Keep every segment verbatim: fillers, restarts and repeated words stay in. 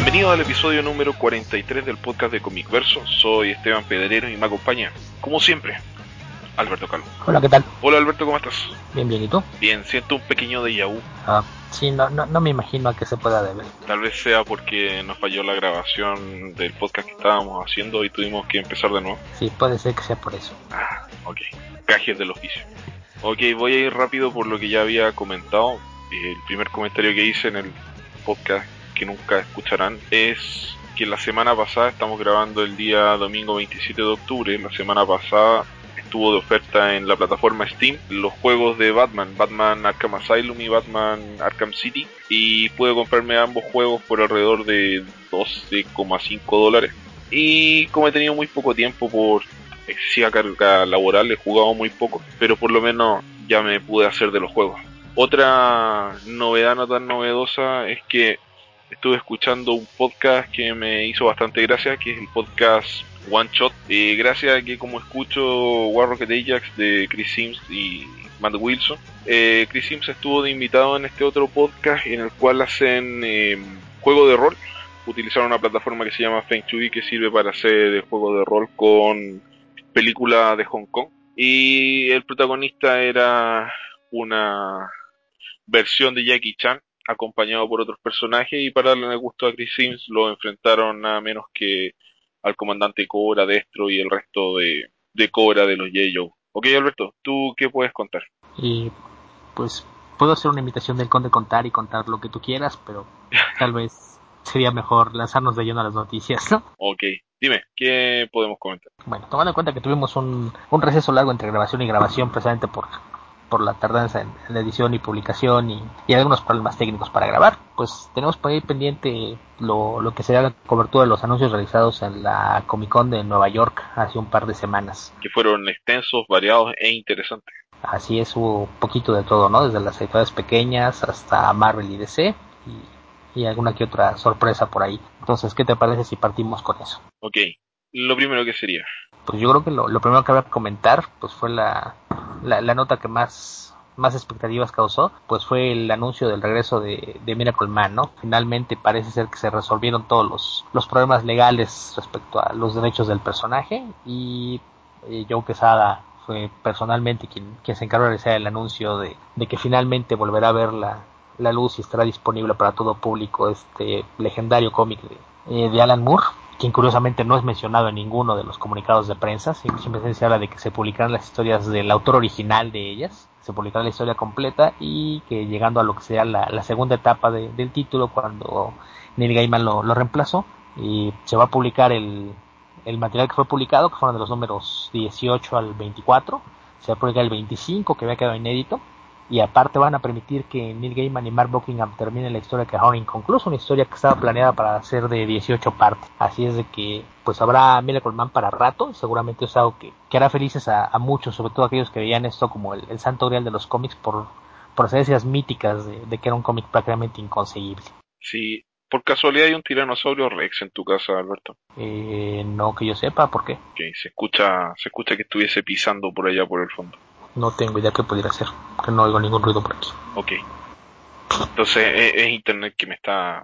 Bienvenido al episodio número cuarenta y tres del podcast de Comic Verso. Soy Esteban Pedrero y me acompaña, como siempre, Alberto Calvo. Hola, ¿qué tal? Hola Alberto, ¿cómo estás? Bien, bien, ¿y tú? Bien, siento un pequeño déjà vu. Ah, sí, no, no, no me imagino a qué se pueda deber. Tal vez sea porque nos falló la grabación del podcast que estábamos haciendo y tuvimos que empezar de nuevo. Sí, puede ser que sea por eso. Ah, ok. Gajes del oficio. Ok, voy a ir rápido por lo que ya había comentado. El primer comentario que hice en el podcast, que nunca escucharán, es que la semana pasada, estamos grabando el día domingo veintisiete de octubre, la semana pasada estuvo de oferta en la plataforma Steam los juegos de Batman, Batman Arkham Asylum y Batman Arkham City, y pude comprarme ambos juegos por alrededor de doce coma cinco dólares. Y como he tenido muy poco tiempo por excesiva carga laboral, he jugado muy poco, pero por lo menos ya me pude hacer de los juegos. Otra novedad no tan novedosa es que estuve escuchando un podcast que me hizo bastante gracia, que es el podcast One Shot. Eh, gracias a que, como escucho War Rocket Ajax de Chris Sims y Matt Wilson, eh, Chris Sims estuvo de invitado en este otro podcast en el cual hacen eh, juego de rol. Utilizaron una plataforma que se llama Feng Shui, que sirve para hacer juego de rol con películas de Hong Kong. Y el protagonista era una versión de Jackie Chan, acompañado por otros personajes, y para darle el gusto a Chris Sims lo enfrentaron nada menos que al comandante Cobra, Destro y el resto de, de Cobra de los J-Joe. Ok, Alberto, ¿tú qué puedes contar? Y pues puedo hacer una invitación del Conde Contar y contar lo que tú quieras, pero tal vez sería mejor lanzarnos de lleno a las noticias, ¿no? Ok, dime, ¿qué podemos comentar? Bueno, tomando en cuenta que tuvimos un, un receso largo entre grabación y grabación, precisamente por, por la tardanza en, en edición y publicación y, y algunos problemas técnicos para grabar, pues tenemos por ahí pendiente lo, lo que será la cobertura de los anuncios realizados en la Comic Con de Nueva York hace un par de semanas. Que fueron extensos, variados e interesantes. Así es, hubo un poquito de todo, ¿no? Desde las editoriales pequeñas hasta Marvel y D C y, y alguna que otra sorpresa por ahí. Entonces, ¿qué te parece si partimos con eso? Ok, lo primero que sería. Pues yo creo que lo, lo primero que voy a comentar pues fue la, la, la nota que más, más expectativas causó, pues fue el anuncio del regreso de, de Miracle Man, ¿no? Finalmente parece ser que se resolvieron todos los, los problemas legales respecto a los derechos del personaje y eh, Joe Quesada fue personalmente quien, quien se encargó de realizar el anuncio de, de que finalmente volverá a ver la, la luz y estará disponible para todo público este legendario cómic de, eh, de Alan Moore, quien curiosamente no es mencionado en ninguno de los comunicados de prensa. Siempre se habla de que se publicarán las historias del autor original de ellas, se publicará la historia completa y que llegando a lo que sea la, la segunda etapa de, del título, cuando Neil Gaiman lo, lo reemplazó, y se va a publicar el, el material que fue publicado, que fueron de los números dieciocho al veinticuatro, se va a publicar el veinticinco, que había quedado inédito, y aparte van a permitir que Neil Gaiman y Mark Buckingham terminen la historia que dejaron inconclusa, una historia que estaba planeada para ser de dieciocho partes. Así es de que pues habrá Miracle Man para rato, y seguramente es algo que, que hará felices a, a muchos, sobre todo aquellos que veían esto como el, el santo grial de los cómics por procedencias míticas de, de que era un cómic prácticamente inconseguible. Si por casualidad hay un tiranosaurio Rex en tu casa, Alberto. Eh, no que yo sepa, ¿por qué? Ok, se escucha, se escucha que estuviese pisando por allá por el fondo. No tengo idea qué pudiera ser, que no oigo ningún ruido por aquí. Ok, entonces es, es internet que me está,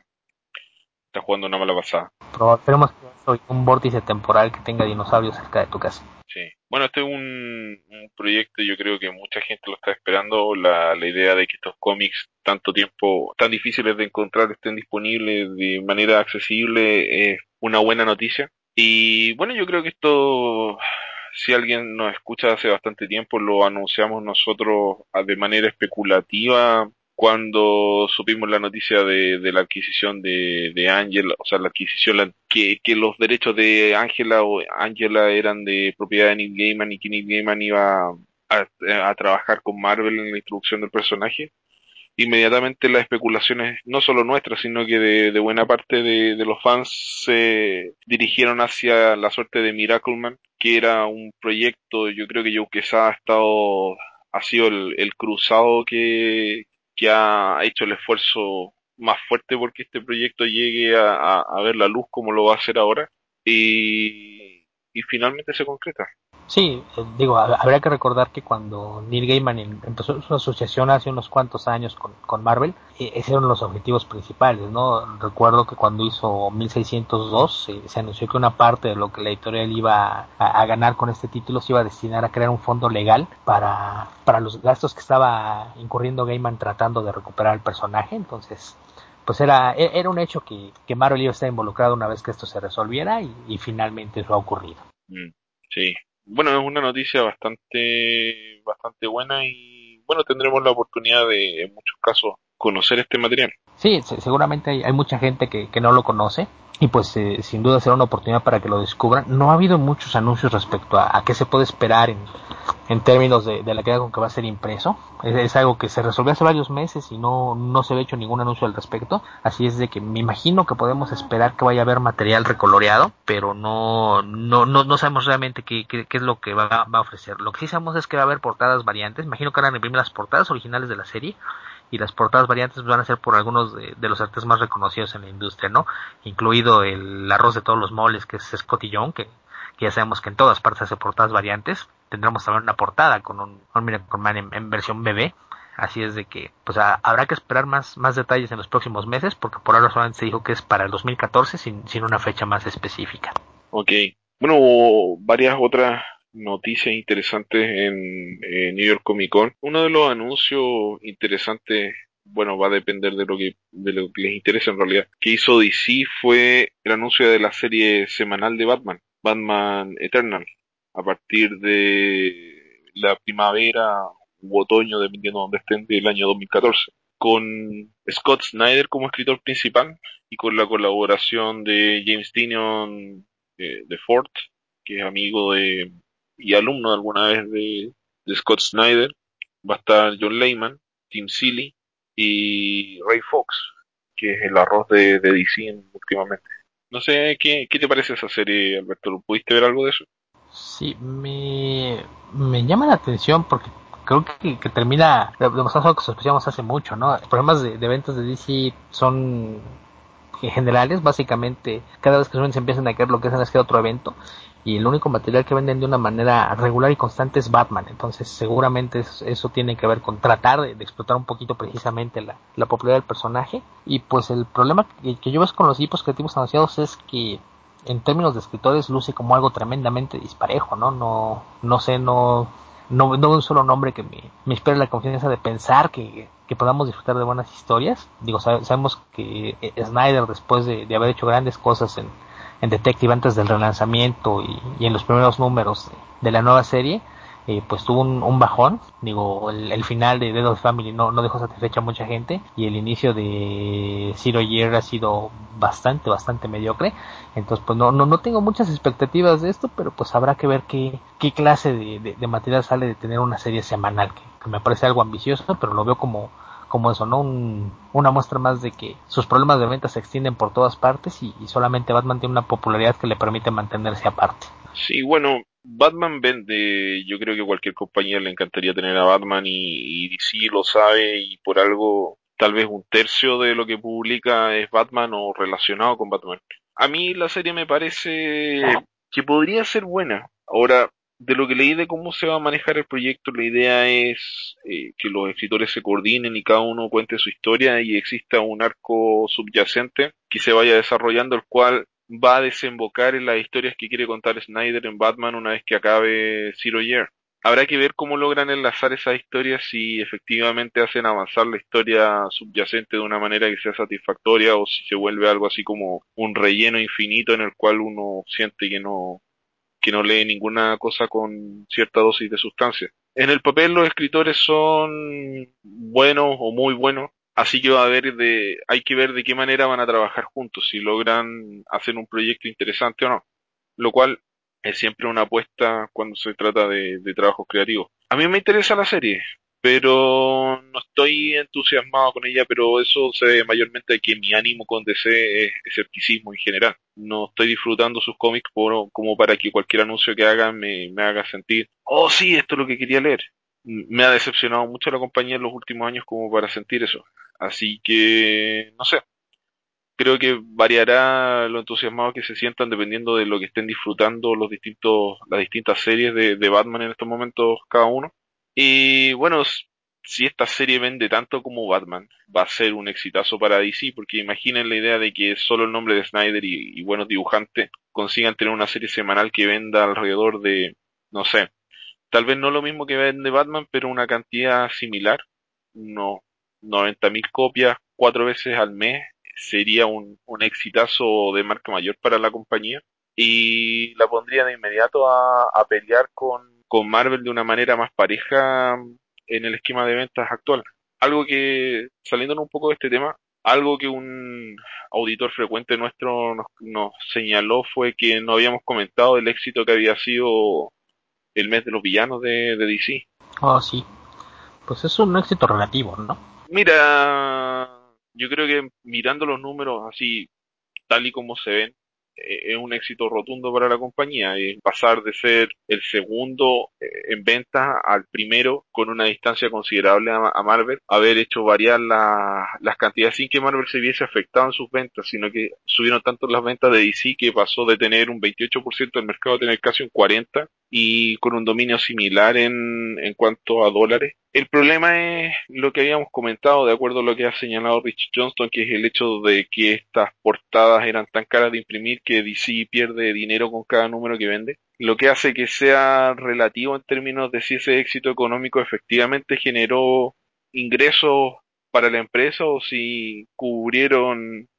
está jugando una mala pasada. Pero esperemos que soy un vórtice temporal que tenga dinosaurios cerca de tu casa. Sí. Bueno, este es un, un proyecto, yo creo que mucha gente lo está esperando, la, la idea de que estos cómics tanto tiempo, tan difíciles de encontrar, estén disponibles de manera accesible, es una buena noticia. Y bueno, yo creo que esto, si alguien nos escucha hace bastante tiempo, lo anunciamos nosotros ah, de manera especulativa cuando supimos la noticia de, de la adquisición de, de Angela, o sea, la adquisición, la- que, que los derechos de Angela o Angela eran de propiedad de Neil Gaiman y que Neil Gaiman iba a, a trabajar con Marvel en la introducción del personaje. Inmediatamente las especulaciones, no solo nuestras, sino que de, de buena parte de, de los fans se dirigieron hacia la suerte de Miracleman, que era un proyecto, yo creo que Joe Quesada ha estado, ha sido el, el cruzado que, que ha hecho el esfuerzo más fuerte porque este proyecto llegue a, a, a ver la luz como lo va a hacer ahora, y, y finalmente se concreta. Sí, eh, digo, hab- habría que recordar que cuando Neil Gaiman em- empezó su asociación hace unos cuantos años con, con Marvel, eh, esos eran los objetivos principales, ¿no? Recuerdo que cuando hizo mil seiscientos dos eh, se anunció que una parte de lo que la editorial iba a, a ganar con este título se iba a destinar a crear un fondo legal para, para los gastos que estaba incurriendo Gaiman tratando de recuperar al personaje. Entonces, pues era, e- era un hecho que, que Marvel iba a estar involucrado una vez que esto se resolviera y, y finalmente eso ha ocurrido. Mm, sí. Bueno, es una noticia bastante, bastante buena y bueno, tendremos la oportunidad de, en muchos casos, conocer este material. Sí, se- seguramente hay, hay mucha gente que, que no lo conoce y pues eh, sin duda será una oportunidad para que lo descubran. No ha habido muchos anuncios respecto a, a qué se puede esperar en, en términos de, de la calidad con que va a ser impreso. Es, es algo que se resolvió hace varios meses y no, no se ha hecho ningún anuncio al respecto. Así es de que me imagino que podemos esperar que vaya a haber material recoloreado, pero no, no, no, no sabemos realmente qué, qué, qué es lo que va, va a ofrecer. Lo que sí sabemos es que va a haber portadas variantes. Imagino que van a imprimir las portadas originales de la serie y las portadas variantes van a ser por algunos de, de los artistas más reconocidos en la industria, ¿no? Incluido el arroz de todos los moles, que es Scotty Young, que, que ya sabemos que en todas partes hace portadas variantes. Tendremos también una portada con un, un Miracle Man en, en versión bebé. Así es de que pues a, habrá que esperar más, más detalles en los próximos meses, porque por ahora solamente se dijo que es para el dos mil catorce sin, sin una fecha más específica. Ok. Bueno, hubo varias otras noticias interesantes en eh, New York Comic Con. Uno de los anuncios interesantes, bueno, va a depender de lo que, de lo que les interesa en realidad, que hizo D C fue el anuncio de la serie semanal de Batman, Batman Eternal, a partir de la primavera u otoño, dependiendo de donde estén, del año dos mil catorce, con Scott Snyder como escritor principal y con la colaboración de James Tynion eh, de Ford, que es amigo de y alumno de alguna vez de, de Scott Snyder. Va a estar John Layman, Tim Seeley y Ray Fox, que es el arroz de, de D C últimamente. No sé, ¿qué, ¿qué te parece esa serie, Alberto? ¿Pudiste ver algo de eso? Sí, me, me llama la atención porque creo que, que termina demostrando algo que sospechamos hace mucho, ¿no? Los problemas de, de ventas de D C son generales, básicamente cada vez que suben se empiezan a caer lo que hacen es que otro evento y el único material que venden de una manera regular y constante es Batman. Entonces seguramente eso, eso tiene que ver con tratar de, de explotar un poquito precisamente la, la popularidad del personaje. Y pues el problema que, que yo veo con los equipos creativos anunciados es que en términos de escritores luce como algo tremendamente disparejo, ¿no? No, no sé, no, no, no un solo nombre que me, me inspire la confianza de pensar que, que podamos disfrutar de buenas historias. Digo, sab- sabemos que eh, Snyder, después de, de haber hecho grandes cosas en, en Detective antes del relanzamiento y, y en los primeros números de, de la nueva serie, eh, pues tuvo un, un bajón. Digo, el, el final de Dead of Family no, no dejó satisfecha a mucha gente y el inicio de Zero Year ha sido bastante, bastante mediocre. Entonces, pues no, no, no tengo muchas expectativas de esto, pero pues habrá que ver qué, qué clase de, de, de material sale de tener una serie semanal, que, que me parece algo ambicioso, pero lo veo como, como eso, ¿no? Un, una muestra más de que sus problemas de venta se extienden por todas partes y, y solamente Batman tiene una popularidad que le permite mantenerse aparte. Sí, bueno, Batman vende, yo creo que cualquier compañía le encantaría tener a Batman y, y D C lo sabe y por algo tal vez un tercio de lo que publica es Batman o relacionado con Batman. A mí la serie me parece que podría ser buena. Ahora, de lo que leí de cómo se va a manejar el proyecto, la idea es eh, que los escritores se coordinen y cada uno cuente su historia y exista un arco subyacente que se vaya desarrollando, el cual va a desembocar en las historias que quiere contar Snyder en Batman una vez que acabe Zero Year. Habrá que ver cómo logran enlazar esas historias, si efectivamente hacen avanzar la historia subyacente de una manera que sea satisfactoria o si se vuelve algo así como un relleno infinito en el cual uno siente que no, que no lee ninguna cosa con cierta dosis de sustancia. En el papel los escritores son buenos o muy buenos, así que va a ver de, hay que ver de qué manera van a trabajar juntos, si logran hacer un proyecto interesante o no, lo cual es siempre una apuesta cuando se trata de, de trabajos creativos. A mí me interesa la serie, pero no estoy entusiasmado con ella, pero eso se debe mayormente a que mi ánimo con D C es escepticismo en general. No estoy disfrutando sus cómics por, como para que cualquier anuncio que hagan me, me haga sentir, oh sí, esto es lo que quería leer. M- Me ha decepcionado mucho la compañía en los últimos años como para sentir eso. Así que, no sé, Creo que variará lo entusiasmados que se sientan dependiendo de lo que estén disfrutando los distintos, las distintas series de, de Batman en estos momentos cada uno. Y bueno, s- si esta serie vende tanto como Batman, va a ser un exitazo para D C, porque imaginen la idea de que solo el nombre de Snyder y, y buenos dibujantes consigan tener una serie semanal que venda alrededor de, no sé, tal vez no lo mismo que vende Batman, pero una cantidad similar, unos noventa mil copias cuatro veces al mes, sería un, un exitazo de marca mayor para la compañía y la pondría de inmediato a, a pelear con, con Marvel de una manera más pareja en el esquema de ventas actual. Algo que, saliéndonos un poco de este tema, algo que un auditor frecuente nuestro nos, nos señaló fue que no habíamos comentado el éxito que había sido el mes de los villanos de, de D C. Oh, sí, pues es un éxito relativo, ¿no? Mira, yo creo que mirando los números así tal y como se ven, eh, es un éxito rotundo para la compañía. Es pasar de ser el segundo eh, en ventas al primero con una distancia considerable a, a Marvel, haber hecho variar la- las cantidades sin que Marvel se viese afectado en sus ventas, sino que subieron tanto las ventas de D C que pasó de tener un veintiocho por ciento del mercado a tener casi un cuarenta por ciento y con un dominio similar en, en cuanto a dólares. El problema es lo que habíamos comentado, de acuerdo a lo que ha señalado Rich Johnston, que es el hecho de que estas portadas eran tan caras de imprimir que D C pierde dinero con cada número que vende, lo que hace que sea relativo en términos de si ese éxito económico efectivamente generó ingresos para la empresa o si cubrieron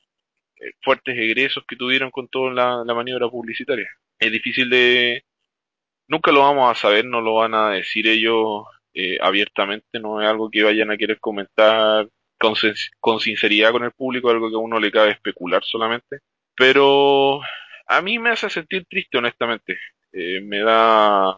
eh, fuertes egresos que tuvieron con toda la, la maniobra publicitaria. Es difícil de, nunca lo vamos a saber, no lo van a decir ellos eh, abiertamente, no es algo que vayan a querer comentar con, sin- con sinceridad con el público, algo que a uno le cabe especular solamente. Pero a mí me hace sentir triste, honestamente. Eh, me da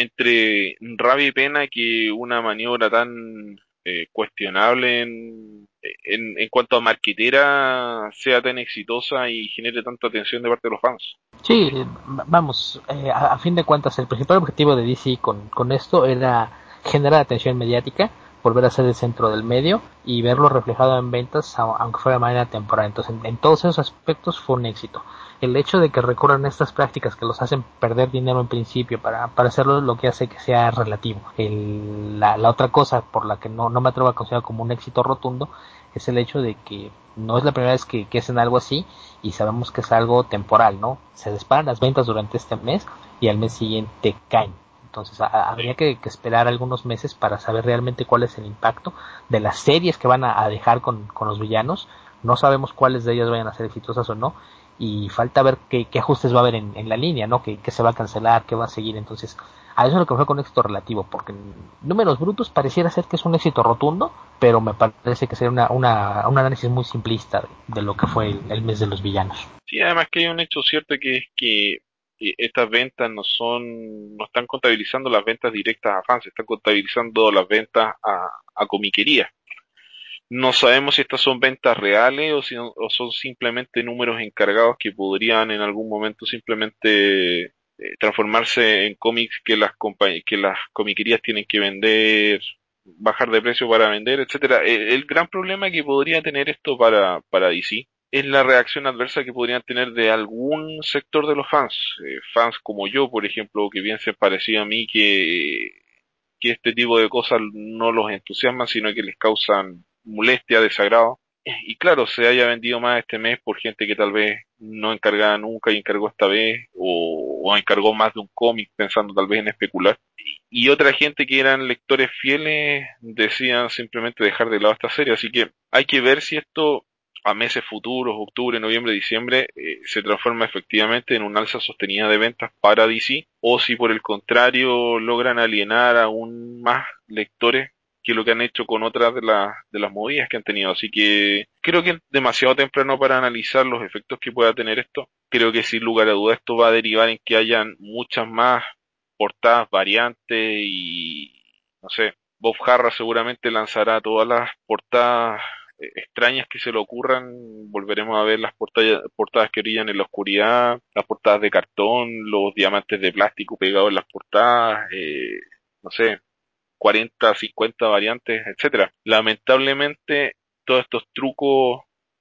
entre rabia y pena que una maniobra tan eh, cuestionable en, en, en cuanto a marquetera sea tan exitosa y genere tanta atención de parte de los fans. Sí, vamos, eh, a, a, fin de cuentas el principal objetivo de D C con, con esto era generar atención mediática, volver a ser el centro del medio y verlo reflejado en ventas, aunque fuera de manera temporal. Entonces, en, en todos esos aspectos fue un éxito. El hecho de que recurran a estas prácticas que los hacen perder dinero en principio para, para hacerlo, lo que hace que sea relativo. El, la, la otra cosa por la que no, no me atrevo a considerar como un éxito rotundo es el hecho de que no es la primera vez que, que hacen algo así y sabemos que es algo temporal, ¿no? Se disparan las ventas durante este mes y al mes siguiente caen. Entonces a, habría que, que esperar algunos meses para saber realmente cuál es el impacto de las series que van a, a dejar con, con los villanos. No sabemos cuáles de ellas vayan a ser exitosas o no y falta ver qué, qué ajustes va a haber en, en la línea, ¿no? ¿Qué, qué se va a cancelar, qué va a seguir. Entonces a eso es lo que fue con éxito relativo, porque en números brutos pareciera ser que es un éxito rotundo, pero me parece que sería una, una, un análisis muy simplista de, de lo que fue el, el mes de los villanos. Sí, además que hay un hecho cierto que es que eh, estas ventas no son, no están contabilizando las ventas directas a fans, están contabilizando las ventas a, a comiquería. No sabemos si estas son ventas reales o, si, o son simplemente números encargados que podrían en algún momento simplemente eh, transformarse en cómics que las compa- que las comiquerías tienen que vender, bajar de precio para vender, etcétera. El, el gran problema que podría tener esto para, para D C es la reacción adversa que podrían tener de algún sector de los fans, eh, fans como yo, por ejemplo, que bien se parecía a mí que que este tipo de cosas no los entusiasman, sino que les causan molestia, desagrado. Y claro, se haya vendido más este mes por gente que tal vez no encargaba nunca y encargó esta vez, o, o encargó más de un cómic pensando tal vez en especular. Y otra gente que eran lectores fieles decían simplemente dejar de lado esta serie. Así que hay que ver si esto a meses futuros, octubre, noviembre, diciembre, eh, se transforma efectivamente en un alza sostenida de ventas para D C, o si por el contrario logran alienar aún más lectores que lo que han hecho con otras de, las de las movidas que han tenido. Así que creo que es demasiado temprano para analizar los efectos que pueda tener esto. Creo que sin lugar a dudas esto va a derivar en que hayan muchas más portadas variantes y, no sé, Bob Harra seguramente lanzará todas las portadas eh, extrañas que se le ocurran. Volveremos a ver las portadas, portadas que brillan en la oscuridad, las portadas de cartón, los diamantes de plástico pegados en las portadas, eh, no sé, cuarenta, cincuenta variantes, etcétera. Lamentablemente, todos estos trucos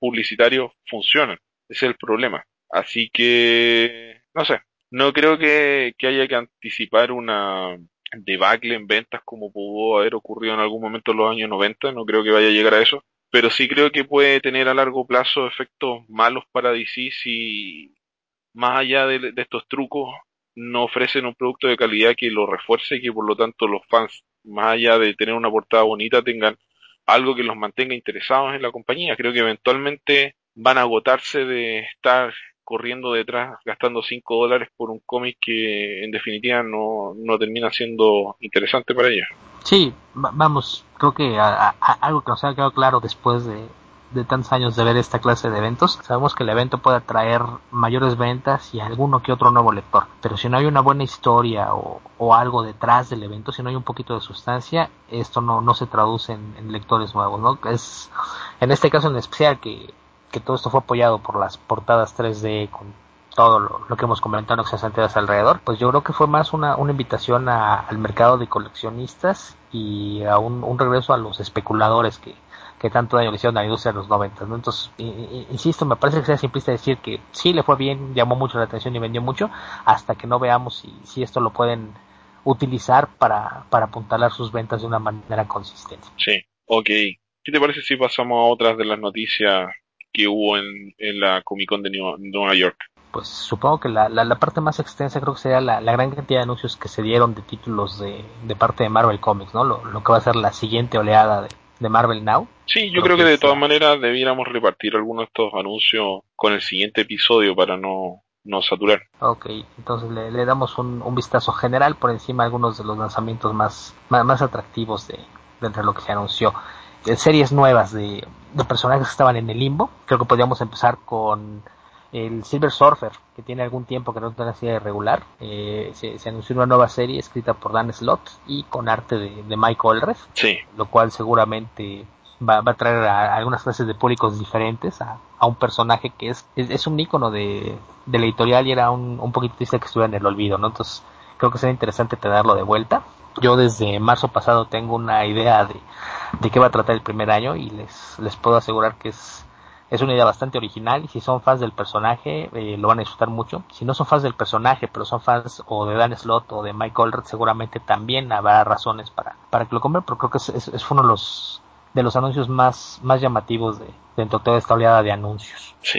publicitarios funcionan. Ese es el problema. Así que, no sé, no creo que, que haya que anticipar una debacle en ventas como pudo haber ocurrido en algún momento en los años noventa, no creo que vaya a llegar a eso, pero sí creo que puede tener a largo plazo efectos malos para D C si, más allá de, de estos trucos, no ofrecen un producto de calidad que lo refuerce y que por lo tanto los fans, más allá de tener una portada bonita, tengan algo que los mantenga interesados en la compañía. Creo que eventualmente van a agotarse de estar corriendo detrás, gastando cinco dólares por un cómic que en definitiva no, no termina siendo interesante para ellos. Sí, va- vamos, creo que a- a- a- algo que nos ha quedado claro después de, de tantos años de ver esta clase de eventos, sabemos que el evento puede atraer mayores ventas y alguno que otro nuevo lector, pero si no hay una buena historia o, o algo detrás del evento, si no hay un poquito de sustancia, esto no, no se traduce en, en lectores nuevos, ¿no? Es, en este caso en especial que, que todo esto fue apoyado por las portadas tres D con todo lo, lo que hemos comentado en esas entidades alrededor, pues yo creo que fue más una, una invitación a, al mercado de coleccionistas y a un, un regreso a los especuladores que, que tanto daño le hicieron a la industria en los noventa, ¿no? Entonces, i, i, insisto, me parece que sea simplista decir que sí le fue bien, llamó mucho la atención y vendió mucho, hasta que no veamos si, si esto lo pueden utilizar para, para apuntalar sus ventas de una manera consistente. Sí, ok. ¿Qué te parece si pasamos a otras de las noticias que hubo en, en la Comic Con de New- Nueva York? Pues supongo que la, la, la parte más extensa creo que sería la, la gran cantidad de anuncios que se dieron de títulos de, de parte de Marvel Comics, ¿no? Lo, lo que va a ser la siguiente oleada de, de Marvel Now. Sí, yo Creo creo que que de es todas la... maneras debiéramos repartir algunos de estos anuncios con el siguiente episodio para no, no saturar. Ok, entonces le, le damos un, un vistazo general por encima de algunos de los lanzamientos más, más, más atractivos de, de entre lo que se anunció. Eh, series nuevas de, de personajes que estaban en el limbo. Creo que podríamos empezar con el Silver Surfer, que tiene algún tiempo que no tiene una serie regular. Eh, se, se anunció una nueva serie escrita por Dan Slott y con arte de, de Mike Allred, Sí, lo cual seguramente va, va a traer a, a algunas clases de públicos diferentes a, a un personaje que es, es, es un ícono de, de la editorial y era un, un poquito triste que estuviera en el olvido, ¿no? Entonces creo que sería interesante tenerlo de vuelta. Yo desde marzo pasado tengo una idea de, de qué va a tratar el primer año y les, les puedo asegurar que es, es una idea bastante original y si son fans del personaje eh, lo van a disfrutar mucho. Si no son fans del personaje pero son fans o de Dan Slott o de Mike Allred, seguramente también habrá razones para, para que lo compren, pero creo que es, es, es uno de los de los anuncios más, más llamativos de, dentro de toda esta oleada de anuncios. sí,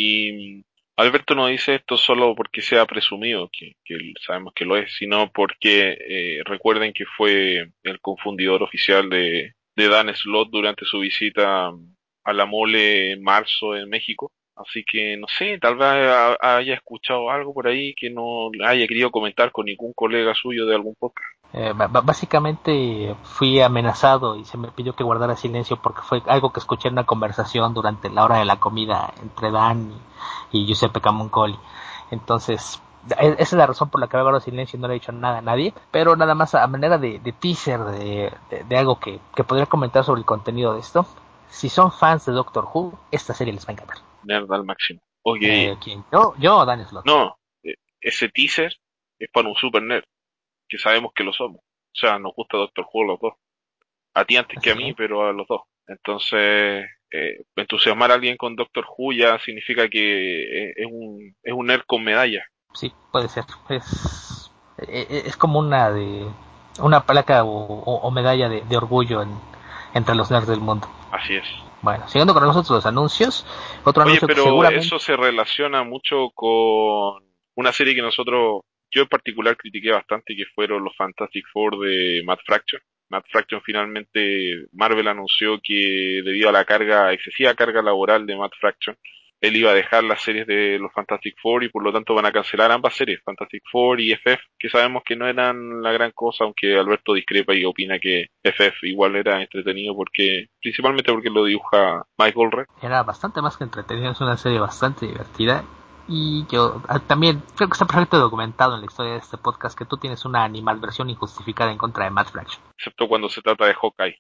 y Alberto no dice esto solo porque sea presumido, que, que sabemos que lo es, sino porque eh, recuerden que fue el confundidor oficial de, de Dan Slott durante su visita a la Mole en marzo en México. Así que no sé, tal vez ha- haya escuchado algo por ahí que no haya querido comentar con ningún colega suyo de algún podcast. Eh, básicamente fui amenazado y se me pidió que guardara silencio porque fue algo que escuché en una conversación durante la hora de la comida entre Dan y, y Giuseppe Camuncoli. Entonces, esa es la razón por la que he guardado silencio y no le he dicho nada a nadie, pero nada más a manera de, de teaser de, de, de algo que, que podría comentar sobre el contenido de esto. Si son fans de Doctor Who, esta serie les va a encantar. Nerd al máximo. Ok, Eh, ¿quién? ¿Yo? ¿Yo o Dan Slott? no, eh, ese teaser es para un super nerd, que sabemos que lo somos. O sea, nos gusta Doctor Who los dos. A ti antes que a Así mí, es. pero a los dos. Entonces, eh, entusiasmar a alguien con Doctor Who ya significa que eh, es un, es un nerd con medalla. Sí, puede ser. Es, e- e- es como una de una placa o, o- o medalla de, de orgullo en- entre los nerds del mundo. Así es. Bueno, siguiendo con nosotros los anuncios, otro Oye, anuncio que pero seguramente... eso se relaciona mucho con una serie que nosotros, yo en particular critiqué bastante, que fueron los Fantastic Four de Matt Fraction. Matt Fraction finalmente, Marvel anunció que debido a la carga, excesiva carga laboral de Matt Fraction, él iba a dejar las series de los Fantastic Four y por lo tanto van a cancelar ambas series, Fantastic Four y F F, que sabemos que no eran la gran cosa, aunque Alberto discrepa y opina que F F igual era entretenido porque, principalmente porque lo dibuja Michael Red. Era bastante más que entretenida, es una serie bastante divertida. Y yo ah, también creo que está perfecto documentado en la historia de este podcast que tú tienes una animadversión injustificada en contra de Matt Fraction. Excepto cuando se trata de Hawkeye.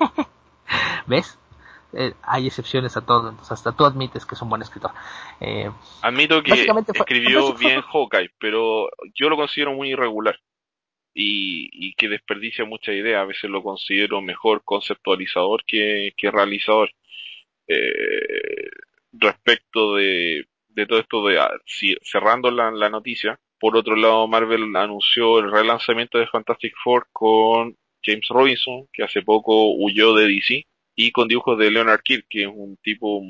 ¿Ves? Eh, hay excepciones a todo, entonces hasta tú admites que es un buen escritor. Eh, Admito que básicamente fue, escribió bien Hawkeye, pero yo lo considero muy irregular y, y que desperdicia mucha idea. A veces lo considero mejor conceptualizador que, que realizador. Eh, respecto de, de todo esto de ah, si- cerrando la, la noticia. Por otro lado, Marvel anunció el relanzamiento de Fantastic Four con James Robinson, que hace poco huyó de D C, y con dibujos de Leonard Kirk, que es un tipo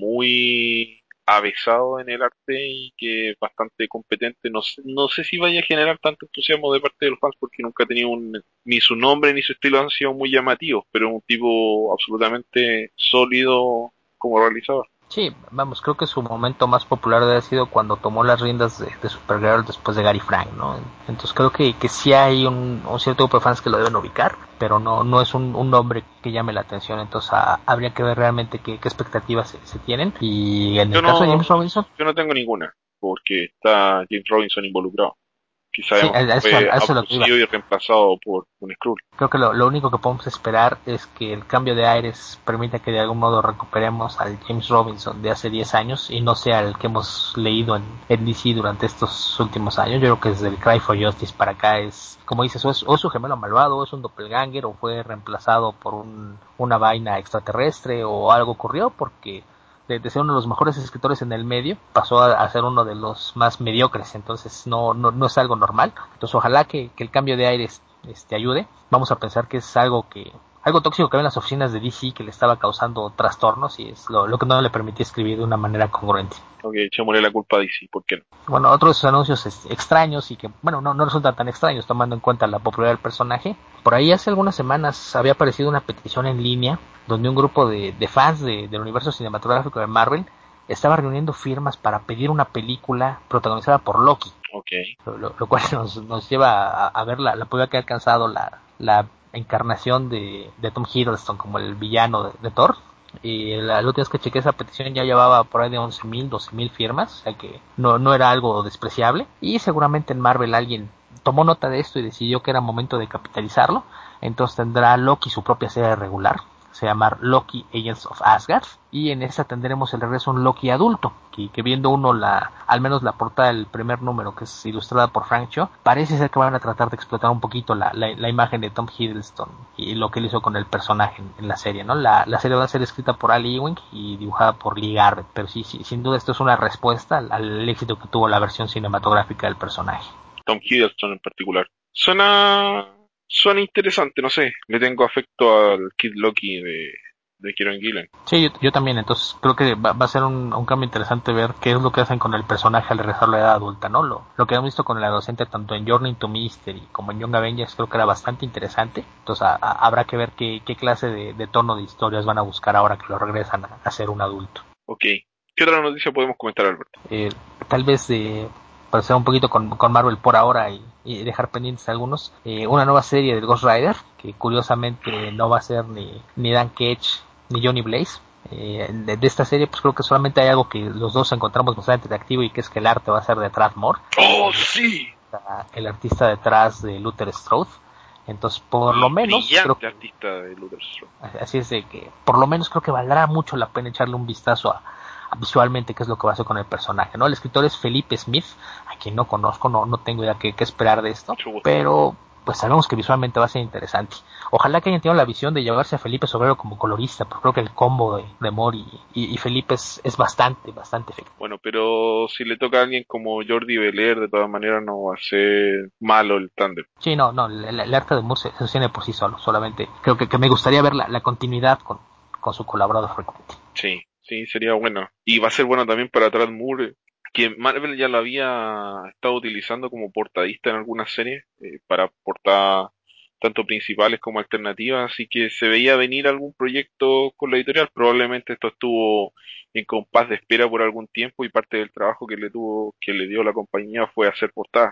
muy avesado en el arte y que es bastante competente. No sé, no sé si vaya a generar tanto entusiasmo de parte de los fans porque nunca ha tenido un, ni su nombre ni su estilo han sido muy llamativos, pero es un tipo absolutamente sólido como realizador. Sí, vamos, creo que su momento más popular debe haber sido cuando tomó las riendas de, de Supergirl después de Gary Frank, ¿no? Entonces creo que, que sí hay un, un cierto grupo de fans que lo deben ubicar, pero no no es un, un nombre que llame la atención, entonces a, habría que ver realmente qué, qué expectativas se, se tienen. Y en Yo el caso de no, James Robinson, yo no tengo ninguna, porque está James Robinson involucrado, que sí, sabemos a que eso, fue a eso es lo que iba. abducido y reemplazado por un Skrull. Creo que lo, lo único que podemos esperar es que el cambio de aires permita que de algún modo recuperemos al James Robinson de hace diez años y no sea el que hemos leído en, en D C durante estos últimos años. Yo creo que desde el Cry for Justice para acá es, como dices, o es, o es su gemelo malvado, o es un doppelganger, o fue reemplazado por un, una vaina extraterrestre, o algo ocurrió, porque de, de ser uno de los mejores escritores en el medio, pasó a, a ser uno de los más mediocres, entonces no, no, no es algo normal. Entonces ojalá que, que el cambio de aires este, ayude. Vamos a pensar que es algo que algo tóxico que había en las oficinas de D C que le estaba causando trastornos y es lo, lo que no le permitía escribir de una manera congruente. Ok, echémosle la culpa a D C, ¿por qué no? Bueno, otros anuncios es, extraños y que, bueno, no, no resultan tan extraños tomando en cuenta la popularidad del personaje. Por ahí hace algunas semanas había aparecido una petición en línea donde un grupo de, de fans de, del universo cinematográfico de Marvel estaba reuniendo firmas para pedir una película protagonizada por Loki. Ok. Lo, lo, lo cual nos, nos lleva a, a ver la, la popularidad que ha alcanzado la, la encarnación de, de Tom Hiddleston como el villano de, de Thor. Y la, la última vez que chequé esa petición ya llevaba por ahí de once mil, doce mil firmas, o sea que no, no era algo despreciable. Y seguramente en Marvel alguien tomó nota de esto y decidió que era momento de capitalizarlo. Entonces tendrá Loki su propia serie regular, se llama Loki Agents of Asgard, y en esa tendremos el regreso a un Loki adulto, que, que viendo uno la, al menos la portada del primer número, que es ilustrada por Frank Cho, parece ser que van a tratar de explotar un poquito la, la, la imagen de Tom Hiddleston y lo que él hizo con el personaje en, en la serie, ¿no? La, la serie va a ser escrita por Ali Ewing y dibujada por Lee Garrett, pero sí, sí, sin duda esto es una respuesta al, al éxito que tuvo la versión cinematográfica del personaje. Tom Hiddleston en particular. Suena, suena interesante, no sé. Le tengo afecto al Kid Loki de, de Kieron Gillen. Sí, yo, yo también, entonces creo que va, va a ser un, un cambio interesante ver qué es lo que hacen con el personaje al regresar a la edad adulta, ¿no? Lo, lo que hemos visto con el adolescente tanto en Journey to Mystery como en Young Avengers creo que era bastante interesante, entonces a, a, habrá que ver qué, qué clase de, de tono de historias van a buscar ahora que lo regresan a, a ser un adulto. Ok. ¿Qué otra noticia podemos comentar, Alberto? Eh, tal vez de... para hacer un poquito con, con Marvel por ahora y, y dejar pendientes algunos, eh, una nueva serie del Ghost Rider, que curiosamente no va a ser ni, ni Dan Cage ni Johnny Blaze. Eh, de, de esta serie pues creo que solamente hay algo que los dos encontramos bastante atractivo y que es que el arte va a ser de Tradd Moore, ¡Oh, el, sí! el artista detrás de Luther Strode. Entonces por lo El menos creo brillante que artista de Luther Strode. así es de que por lo menos creo que valdrá mucho la pena echarle un vistazo a, a visualmente qué es lo que va a hacer con el personaje, ¿no? El escritor es Felipe Smith, a quien no conozco, no, no tengo idea qué, qué esperar de esto, Mucho gusto. pero pues sabemos que visualmente va a ser interesante. Ojalá que hayan tenido la visión de llevarse a Felipe Sobrero como colorista, porque creo que el combo de, de Mori y, y, y Felipe es, es bastante, bastante efectivo. Bueno, pero si le toca a alguien como Jordi Belair, de todas maneras no va a ser malo el tándem. Sí, no, no, el, el arte de Moore se, se sostiene por sí solo, solamente creo que, que me gustaría ver la, la continuidad con, con su colaborador frecuente. Sí, sí, sería bueno. Y va a ser bueno también para Tradd Moore, que Marvel ya lo había estado utilizando como portadista en algunas series, eh, para portadas tanto principales como alternativas, así que se veía venir algún proyecto con la editorial. Probablemente esto estuvo en compás de espera por algún tiempo y parte del trabajo que le tuvo, que le dio la compañía fue hacer portadas.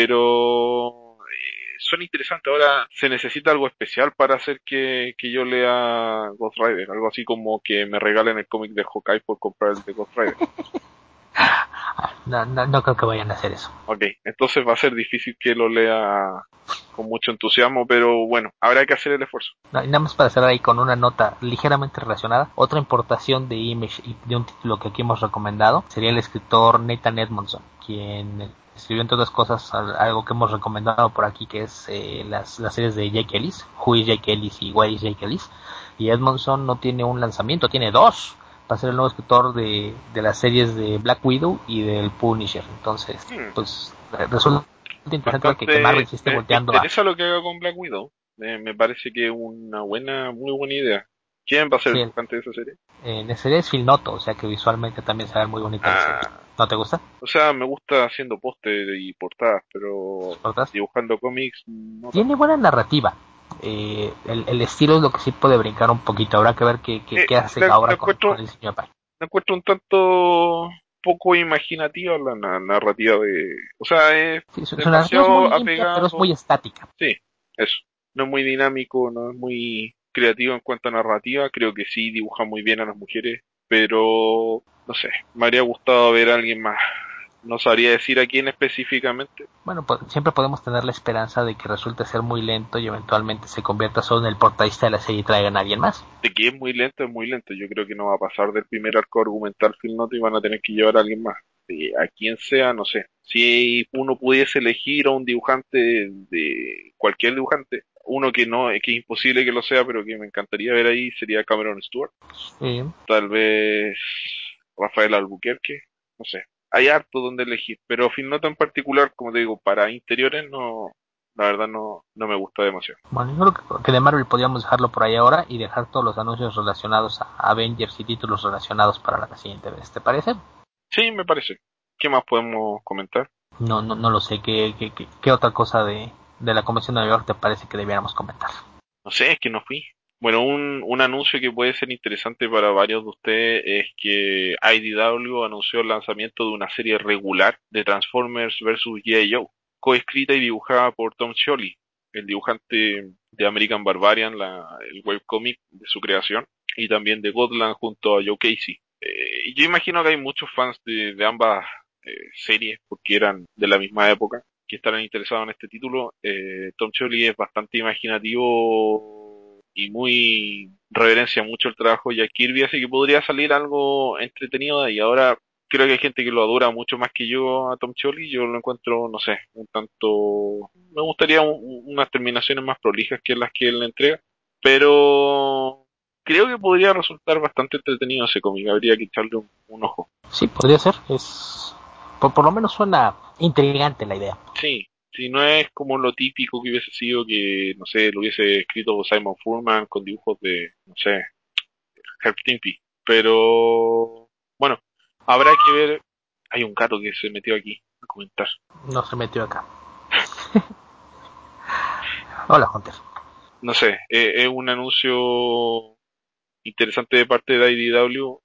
Pero eh, suena interesante. Ahora se necesita algo especial para hacer que, que yo lea Ghost Rider. Algo así como que me regalen el cómic de Hawkeye por comprar el de Ghost Rider. No, no, no creo que vayan a hacer eso. Ok, entonces va a ser difícil que lo lea con mucho entusiasmo, pero bueno, habrá que hacer el esfuerzo. No, y nada más para cerrar ahí con una nota ligeramente relacionada, otra importación de Image y de un título que aquí hemos recomendado sería el escritor Nathan Edmondson, quien escribió entre otras cosas algo que hemos recomendado por aquí, que es eh, las, las series de Jake Ellis, Who is Jake Ellis y Why is Jake Ellis. Y Edmondson no tiene un lanzamiento, tiene dos. para ser el nuevo escritor de, de las series de Black Widow y del Punisher. Entonces, hmm. pues resulta interesante Bastante, que, que Marvel se esté volteando. Me interesa a... lo que haga con Black Widow. Me, me parece que es una buena, muy buena idea. ¿Quién va a ser sí, el dibujante de esa serie? En esa serie es Phil Noto, o sea que visualmente también se ve muy bonita ah, la serie. ¿No te gusta? O sea, me gusta haciendo póster y portadas, pero ¿portadas? Dibujando cómics no tiene buena narrativa. Eh, el, el estilo es lo que sí puede brincar un poquito. Habrá que ver qué, qué, eh, qué hace la, ahora la con, encuentro, con el diseño de página. Me encuentro un tanto poco imaginativa la, la narrativa de... O sea, es sí, su, demasiado su narrativa es muy apegado... limpia, pero es muy estática. Sí, eso. No es muy dinámico, no es muy creativo en cuanto a narrativa. Creo que sí dibuja muy bien a las mujeres, pero no sé, me habría gustado ver a alguien más. No sabría decir a quién específicamente. Bueno, pues siempre podemos tener la esperanza de que resulte ser muy lento y eventualmente se convierta solo en el portadista de la serie y traigan a alguien más. De que es muy lento, es muy lento. Yo creo que no va a pasar del primer arco argumental Phil Noto y van a tener que llevar a alguien más. De a quien sea, no sé. Si uno pudiese elegir a un dibujante de cualquier dibujante, uno que no, que es imposible que lo sea, pero que me encantaría ver ahí, sería Cameron Stewart. Sí. Tal vez Rafael Albuquerque, no sé. Hay harto donde elegir, pero Phil Noto en particular, como te digo, para interiores no, la verdad no, no me gusta demasiado. Bueno, yo creo que de Marvel podríamos dejarlo por ahí ahora y dejar todos los anuncios relacionados a Avengers y títulos relacionados para la siguiente vez, ¿te parece? Sí, me parece. ¿Qué más podemos comentar? No, no, no lo sé. ¿Qué, qué, qué, qué otra cosa de, de la Convención de Nueva York te parece que debiéramos comentar? No sé, es que no fui. Bueno, un, un anuncio que puede ser interesante para varios de ustedes es que I D W anunció el lanzamiento de una serie regular de Transformers versus G I. Joe, coescrita y dibujada por Tom Scioli, el dibujante de American Barbarian, la, el webcomic de su creación, y también de Godland junto a Joe Casey. Eh, yo imagino que hay muchos fans de, de ambas eh, series, porque eran de la misma época, que estarán interesados en este título. Eh, Tom Scioli es bastante imaginativo y muy reverencia mucho el trabajo de Jack Kirby, así que podría salir algo entretenido de ahí. Ahora creo que hay gente que lo adora mucho más que yo a Tom Scioli. Yo lo encuentro, no sé, un tanto... Me gustaría un, unas terminaciones más prolijas que las que él entrega, pero creo que podría resultar bastante entretenido ese cómic. Habría que echarle un, un ojo. Sí, podría ser. Es por, por lo menos suena intrigante la idea. Sí. Si no es como lo típico que hubiese sido que, no sé, lo hubiese escrito Simon Furman con dibujos de, no sé, Herb Stimpy. Pero, bueno, habrá que ver. Hay un gato que se metió aquí a comentar. No se metió acá. Hola, Hunter. No sé, es, es un anuncio interesante de parte de I D W.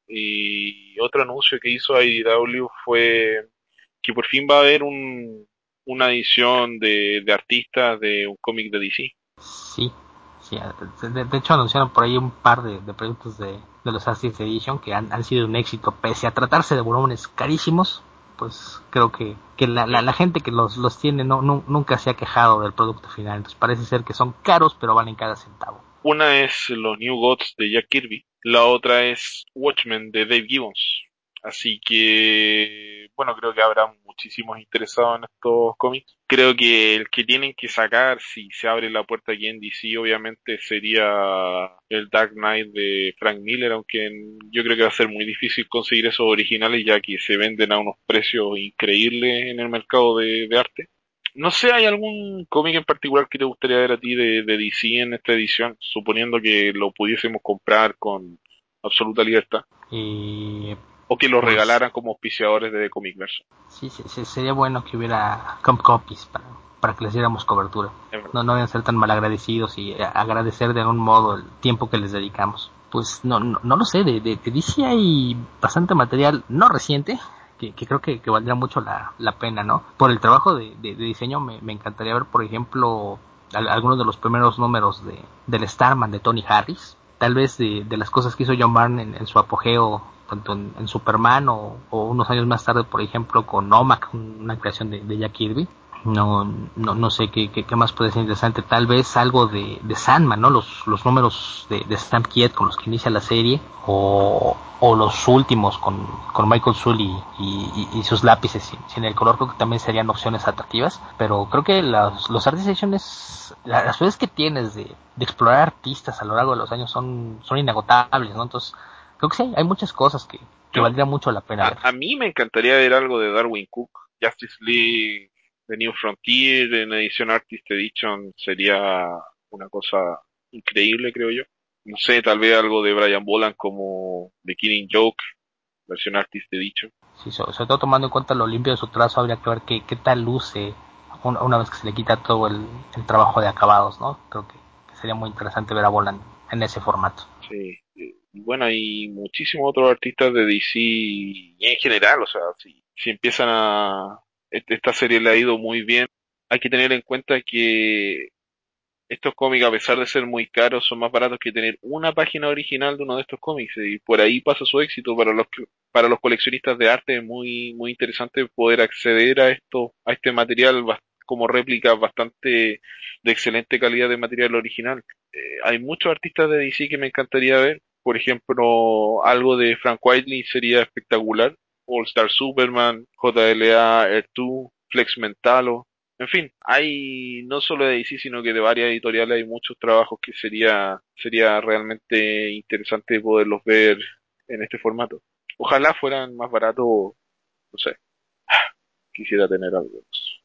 Y otro anuncio que hizo I D W fue que por fin va a haber un, una edición de, de artistas de un cómic de D C. Sí, sí de, de hecho anunciaron por ahí un par de, de productos de, de los Artists Edition que han, han sido un éxito, pese a tratarse de volúmenes carísimos. Pues creo que, que la, la, la gente que los, los tiene no, no nunca se ha quejado del producto final. Entonces parece ser que son caros, pero valen cada centavo. Una es los New Gods de Jack Kirby, la otra es Watchmen de Dave Gibbons. Así que, bueno, creo que habrá muchísimos interesados en estos cómics. Creo que el que tienen que sacar, si se abre la puerta aquí en D C, obviamente sería el Dark Knight de Frank Miller, aunque yo creo que va a ser muy difícil conseguir esos originales, ya que se venden a unos precios increíbles en el mercado de, de arte. No sé, ¿hay algún cómic en particular que te gustaría ver a ti de, de D C en esta edición? Suponiendo que lo pudiésemos comprar con absoluta libertad. Y... O que lo pues, regalaran como auspiciadores de The Comic Verso. Sí, sí, sí, sería bueno que hubiera comp copies para, para que les diéramos cobertura. No, no deben ser tan malagradecidos y agradecer de algún modo el tiempo que les dedicamos. Pues no, no, no lo sé, de, de, de D C hay bastante material no reciente. Que, que creo que, que valdría mucho la, la pena, ¿no? Por el trabajo de, de, de diseño me, me encantaría ver, por ejemplo, al, algunos de los primeros números de, del Starman de Tony Harris, tal vez de, de las cosas que hizo John Byrne en, en su apogeo, tanto en, en Superman o, o unos años más tarde, por ejemplo, con Nomak, una creación de, de Jack Kirby. No, no, no sé qué, qué, qué más puede ser interesante. Tal vez algo de, de Sandman, ¿no? Los, los números de, de Stan Kiet con los que inicia la serie, o, o los últimos con, con Michael Sully y, y, y sus lápices sin, sin el color, creo que también serían opciones atractivas. Pero creo que los, los Artist Editions, las veces que tienes de, de explorar artistas a lo largo de los años son, son inagotables, ¿no? Entonces, creo que sí, hay muchas cosas que, que Yo, valdría mucho la pena a, ver. a mí me encantaría ver algo de Darwin Cook, Justice League, The New Frontier, en edición Artist Edition sería una cosa increíble, creo yo. No sé, tal vez algo de Brian Boland como The Killing Joke, versión Artist Edition. Sí, sobre, sobre todo tomando en cuenta lo limpio de su trazo, habría que ver qué, qué tal luce una, una vez que se le quita todo el, el trabajo de acabados, ¿no? Creo que, que sería muy interesante ver a Boland en ese formato. Sí, y bueno, hay muchísimos otros artistas de D C y en general, o sea, si, si empiezan a... Esta serie le ha ido muy bien, hay que tener en cuenta que estos cómics, a pesar de ser muy caros, son más baratos que tener una página original de uno de estos cómics, y por ahí pasa su éxito para los que- para los coleccionistas de arte. Es muy muy interesante poder acceder a esto, a este material bas- como réplica bastante de excelente calidad de material original. Eh, hay muchos artistas de D C que me encantaría ver, por ejemplo, algo de Frank Whiteley sería espectacular, All Star Superman, J L A, Earth dos, Flex Mentalo. En fin, hay no solo de D C, sino que de varias editoriales hay muchos trabajos que sería sería realmente interesante poderlos ver en este formato. Ojalá fueran más baratos, no sé, quisiera tener algo.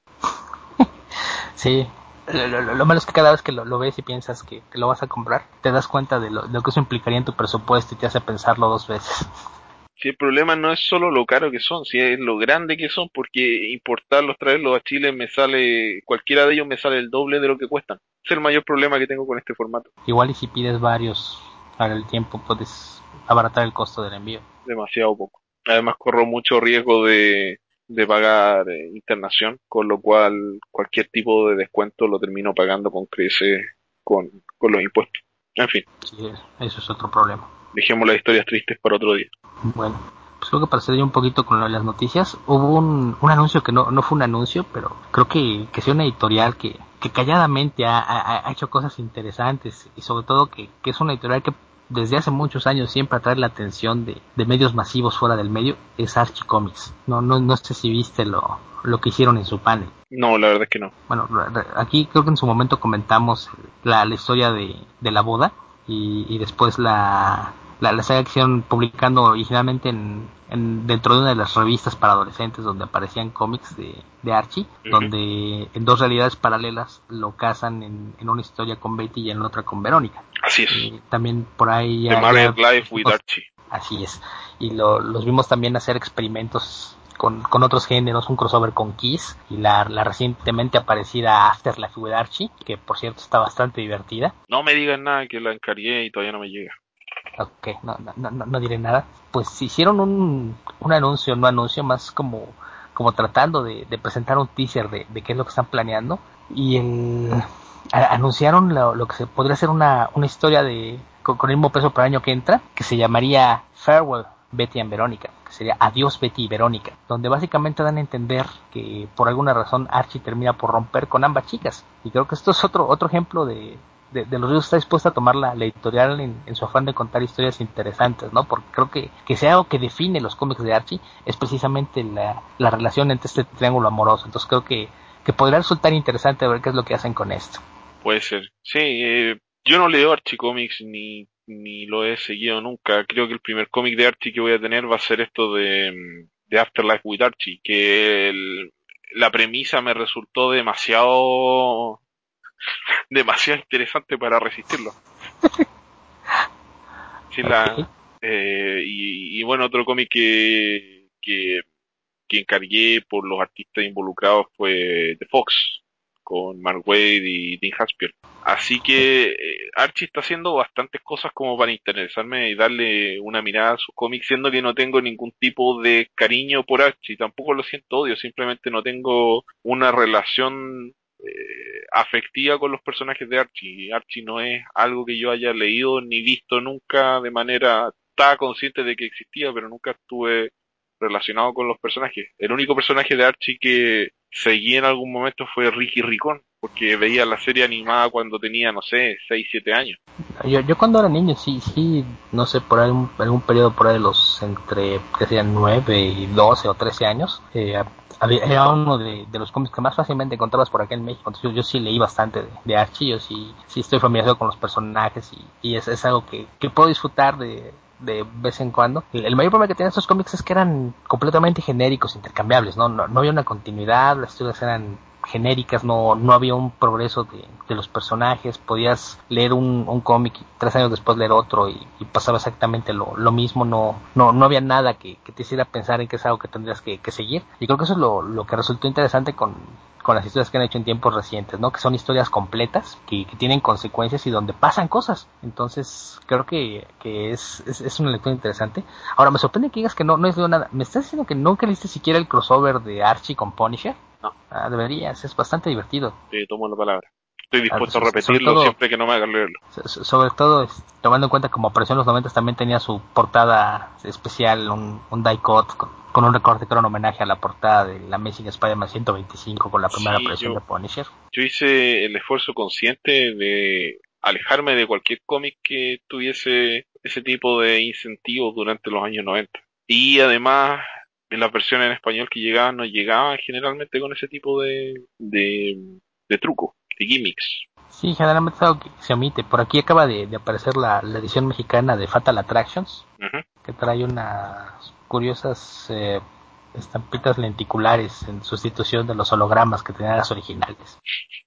Sí, lo, lo, lo malo es que cada vez que lo, lo ves y piensas que, que lo vas a comprar, te das cuenta de lo, de lo que eso implicaría en tu presupuesto y te hace pensarlo dos veces. Si el problema no es solo lo caro que son, si es lo grande que son, porque importarlos, traerlos a Chile me sale, cualquiera de ellos me sale el doble de lo que cuestan. Es el mayor problema que tengo con este formato. Igual y si pides varios para el tiempo, puedes abaratar el costo del envío. Demasiado poco. Además corro mucho riesgo de, de pagar eh, internación, con lo cual cualquier tipo de descuento lo termino pagando con creces con, con los impuestos. En fin, Sí, eso es otro problema. dejemos las historias tristes para otro día. Bueno, pues creo que para seguir un poquito con lo de las noticias, hubo un, un anuncio que no, no fue un anuncio, pero creo que, que sí una editorial que, que calladamente ha, ha, ha hecho cosas interesantes y sobre todo que, que es una editorial que desde hace muchos años siempre atrae la atención de, de medios masivos fuera del medio, es Archie Comics. No, no, no sé si viste lo, lo que hicieron en su panel. No, la verdad es que no. Bueno, aquí creo que en su momento comentamos la, la historia de, de la boda y, y después la, la, la saga que hicieron publicando originalmente en, en, dentro de una de las revistas para adolescentes donde aparecían cómics de, de Archie, uh-huh. Donde en dos realidades paralelas lo casan en, en una historia con Betty y en otra con Verónica. Así es. Y también por ahí ya, The Married ya, Life with Archie. Así es. Y lo, los vimos también hacer experimentos con, con otros géneros, un crossover con Kiss y la, la recientemente aparecida Afterlife with Archie, que por cierto está bastante divertida. No me digan nada, que la encargué y todavía no me llega. Ok, no, no, no, no diré nada. Pues hicieron un, un anuncio, no anuncio, más como, como tratando de, de presentar un teaser de, de qué es lo que están planeando. Y el, a, anunciaron lo, lo que se podría ser una, una historia de con, con el mismo peso por año que entra, que se llamaría Farewell Betty and Verónica, que sería Adiós Betty y Verónica, donde básicamente dan a entender que por alguna razón Archie termina por romper con ambas chicas. Y creo que esto es otro otro ejemplo de, de, de los que está dispuesta a tomar la, la editorial en, en su afán de contar historias interesantes, ¿no? Porque creo que, que sea algo que define los cómics de Archie es precisamente la, la relación entre este triángulo amoroso. Entonces creo que, que podría resultar interesante ver qué es lo que hacen con esto. Puede ser. Sí, eh, yo no leo Archie Comics ni, ni lo he seguido nunca. Creo que el primer cómic de Archie que voy a tener va a ser esto de, de Afterlife with Archie, que el, la premisa me resultó demasiado demasiado interesante para resistirlo. Sí, la, Okay. eh, y, y bueno, otro cómic que, que, que encargué por los artistas involucrados fue The Fox, con Mark Waid y Dean Haspiel. Así que eh, Archie está haciendo bastantes cosas como para interesarme y darle una mirada a sus cómics, siendo que no tengo ningún tipo de cariño por Archie, tampoco lo siento odio, simplemente no tengo una relación eh, afectiva con los personajes de Archie. Archie no es algo que yo haya leído ni visto nunca de manera, estaba consciente de que existía, pero nunca estuve relacionado con los personajes. El único personaje de Archie que seguí en algún momento fue Ricky Ricón, porque veía la serie animada cuando tenía, no sé, seis siete años. Yo, yo cuando era niño, sí, sí, no sé, por algún, algún periodo por ahí de los entre, que sean nueve y doce o trece años, eh, había, era uno de, de los cómics que más fácilmente encontrabas por acá en México. Entonces yo, yo sí leí bastante de, de Archie, yo sí, sí estoy familiarizado con los personajes y, y es, es algo que, que puedo disfrutar de, de vez en cuando. El, el mayor problema que tenían estos cómics es que eran completamente genéricos, intercambiables, ¿no? No, no había una continuidad, las historias eran genéricas, no, no había un progreso de, de los personajes, podías leer un, un cómic y tres años después leer otro y, y pasaba exactamente lo, lo mismo, no, no, no había nada que, que te hiciera pensar en que es algo que tendrías que, que seguir, y creo que eso es lo, lo que resultó interesante con, con las historias que han hecho en tiempos recientes, ¿no? Que son historias completas, que, que tienen consecuencias y donde pasan cosas. Entonces, creo que, que es, es, es una lectura interesante. Ahora, me sorprende que digas que no, no es de nada. ¿Me estás diciendo que nunca leíste siquiera el crossover de Archie con Punisher? No, Ah, deberías, es bastante divertido. te tomo la palabra. Estoy Ah, dispuesto a so- sobre repetirlo todo, siempre que no me hagan leerlo. so- sobre todo es- tomando en cuenta como apareció en los noventa también tenía su portada especial, un, un die cut con, con un recorte que era un homenaje a la portada de la Amazing Spider-Man ciento veinticinco con la primera Sí, aparición yo, de Punisher. yo hice el esfuerzo consciente de alejarme de cualquier cómic que tuviese ese tipo de incentivos durante los años noventa. Y además, en las versiones en español que llegaban, no llegaban generalmente con ese tipo de, de, de truco, de gimmicks. Sí, generalmente es algo que se omite. Por aquí acaba de, de aparecer la, la edición mexicana de Fatal Attractions, Ujú. que trae unas curiosas eh, estampitas lenticulares en sustitución de los hologramas que tenían las originales.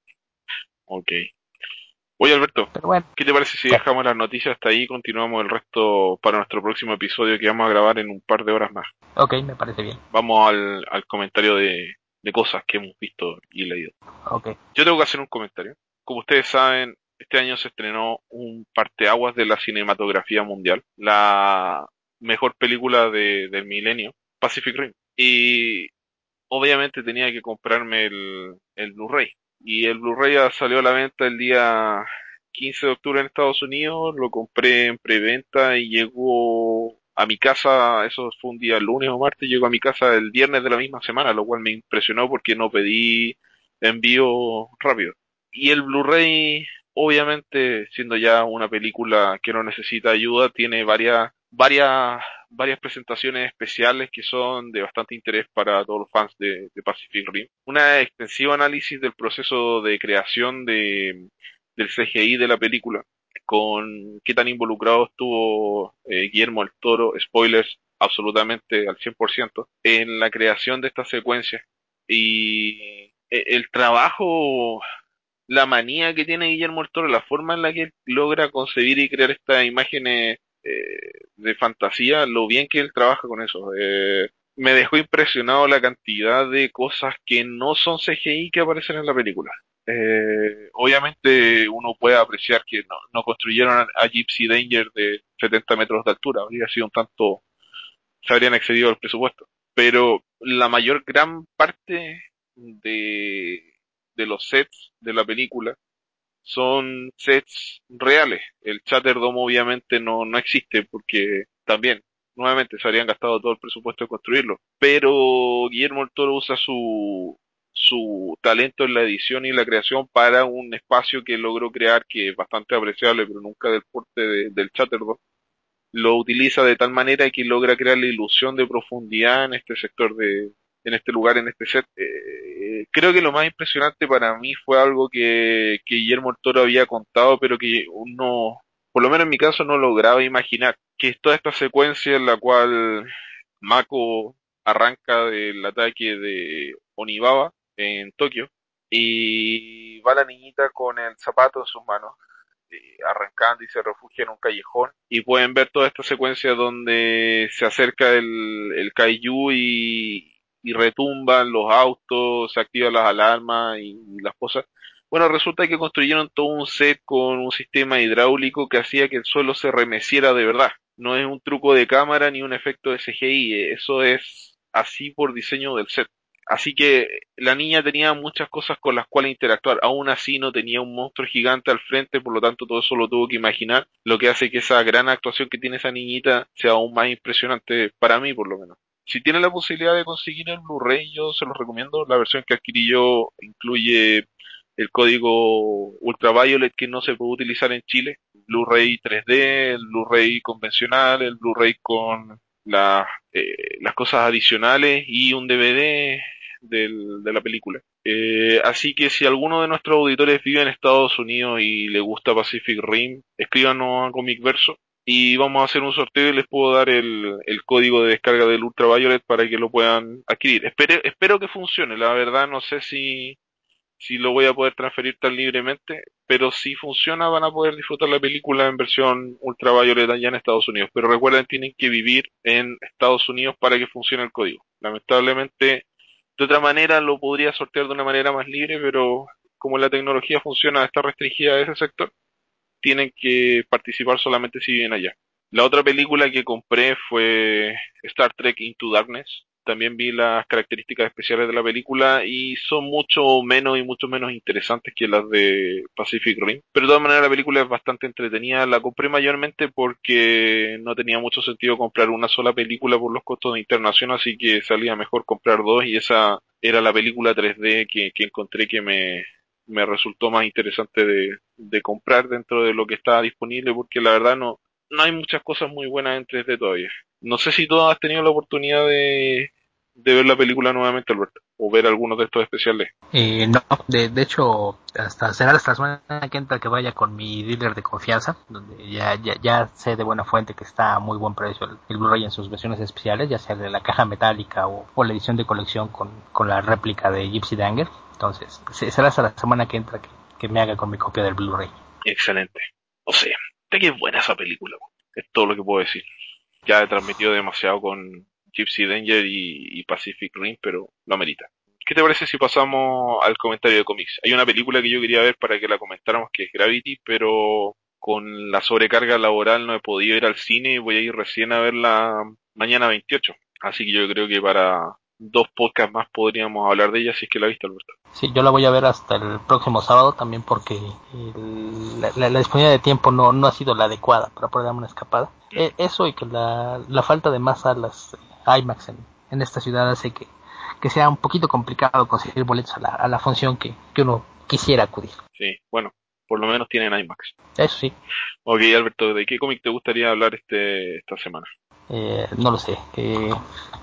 Ok. Oye, Alberto, Pero bueno, ¿qué te parece si ¿qué? dejamos las noticias hasta ahí y continuamos el resto para nuestro próximo episodio que vamos a grabar en un par de horas más? Ok, me parece bien. Vamos al, al comentario de, de cosas que hemos visto y leído. Ok. Yo tengo que hacer un comentario. Como ustedes saben, este año se estrenó un parteaguas de la cinematografía mundial, la mejor película de, del milenio, Pacific Rim. Y obviamente tenía que comprarme el, el Blu-ray. Y el Blu-ray salió a la venta el día quince de octubre en Estados Unidos, lo compré en preventa y llegó a mi casa, eso fue un día lunes o martes, llegó a mi casa el viernes de la misma semana, lo cual me impresionó porque no pedí envío rápido. Y el Blu-ray, obviamente, siendo ya una película que no necesita ayuda, tiene varias, varias, varias presentaciones especiales que son de bastante interés para todos los fans de, de Pacific Rim. Una extensiva análisis del proceso de creación de, del C G I de la película, con qué tan involucrado estuvo eh, Guillermo el Toro, spoilers absolutamente al cien por ciento, en la creación de esta secuencia. Y eh, el trabajo, la manía que tiene Guillermo el Toro, la forma en la que él logra concebir y crear estas imágenes eh, de fantasía, lo bien que él trabaja con eso. Eh, me dejó impresionado la cantidad de cosas que no son C G I que aparecen en la película. Eh, obviamente uno puede apreciar que no, no construyeron a, a Gypsy Danger de setenta metros de altura, habría sido un tanto, se habrían excedido el presupuesto. Pero la mayor gran parte de, de los sets de la película son sets reales. El Chatterdome obviamente no, no existe porque también, nuevamente, se habrían gastado todo el presupuesto de construirlo. Pero Guillermo el Toro usa su, su talento en la edición y la creación para un espacio que logró crear que es bastante apreciable, pero nunca del porte de- del Chatterdome. Lo utiliza de tal manera que logra crear la ilusión de profundidad en este sector de, en este lugar, en este set. Eh, creo que lo más impresionante para mí fue algo que, que Guillermo el Toro había contado, pero que uno, por lo menos en mi caso, no lograba imaginar, que es toda esta secuencia en la cual Mako arranca del ataque de Onibaba en Tokio y va la niñita con el zapato en sus manos eh, arrancando y se refugia en un callejón y pueden ver toda esta secuencia donde se acerca el, el kaiju y, y retumban los autos, se activan las alarmas y, y las cosas. Bueno, resulta que construyeron todo un set con un sistema hidráulico que hacía que el suelo se remeciera de verdad. No es un truco de cámara ni un efecto de C G I, eso es así por diseño del set. Así que la niña tenía muchas cosas con las cuales interactuar. Aún así no tenía un monstruo gigante al frente, por lo tanto todo eso lo tuvo que imaginar, lo que hace que esa gran actuación que tiene esa niñita sea aún más impresionante para mí, por lo menos. Si tiene la posibilidad de conseguir el Blu-ray, yo se los recomiendo. La versión que adquirí yo incluye el código Ultraviolet que no se puede utilizar en Chile, Blu-ray tres D, el Blu-ray convencional, el Blu-ray con la, eh, las cosas adicionales y un D V D del, de la película. Eh, así que si alguno de nuestros auditores vive en Estados Unidos y le gusta Pacific Rim, escríbanos a Comic Verso y vamos a hacer un sorteo y les puedo dar el, el código de descarga del Ultraviolet para que lo puedan adquirir. Espero, espero que funcione, la verdad no sé si, si lo voy a poder transferir tan libremente, pero si funciona van a poder disfrutar la película en versión Ultraviolet allá en Estados Unidos. Pero recuerden, tienen que vivir en Estados Unidos para que funcione el código. Lamentablemente, de otra manera lo podría sortear de una manera más libre, pero como la tecnología funciona, está restringida a ese sector, tienen que participar solamente si viven allá. La otra película que compré fue Star Trek Into Darkness. También vi las características especiales de la película y son mucho menos y mucho menos interesantes que las de Pacific Rim. Pero de todas maneras la película es bastante entretenida. La compré mayormente porque no tenía mucho sentido comprar una sola película por los costos de internación, así que salía mejor comprar dos y esa era la película tres D que, que encontré que me, me resultó más interesante de, de comprar dentro de lo que estaba disponible, porque la verdad no, no hay muchas cosas muy buenas en tres D todavía. No sé si tú has tenido la oportunidad de, de ver la película nuevamente, Alberto, o ver algunos de estos especiales. Eh, no, de, de hecho, hasta será hasta la semana que entra que vaya con mi dealer de confianza, donde ya, ya, ya sé de buena fuente que está a muy buen precio el, el Blu-ray en sus versiones especiales, ya sea de la caja metálica o, o la edición de colección con, con la réplica de Gypsy Danger. Entonces, será hasta la semana que entra que, que me haga con mi copia del Blu-ray. Excelente. O sea, de que es buena esa película, es todo lo que puedo decir. Ya he transmitido demasiado con Gypsy Danger y, y Pacific Rim, pero lo amerita. ¿Qué te parece si pasamos al comentario de cómics? Hay una película que yo quería ver para que la comentáramos, que es Gravity, pero con la sobrecarga laboral no he podido ir al cine y voy a ir recién a verla mañana veintiocho. Así que yo creo que para dos podcasts más podríamos hablar de ella si es que la viste, Alberto. Sí, yo la voy a ver hasta el próximo sábado también porque el, la, la, la disponibilidad de tiempo no, no ha sido la adecuada para poder darme una escapada. Eh, eso y que la, la falta de más salas eh, IMAX en, en esta ciudad hace que, que sea un poquito complicado conseguir boletos a la, a la función que, que uno quisiera acudir. Sí, bueno, por lo menos tienen IMAX. Eso sí. Ok, Alberto, ¿de qué cómic te gustaría hablar este esta semana? Eh, no lo sé. Eh,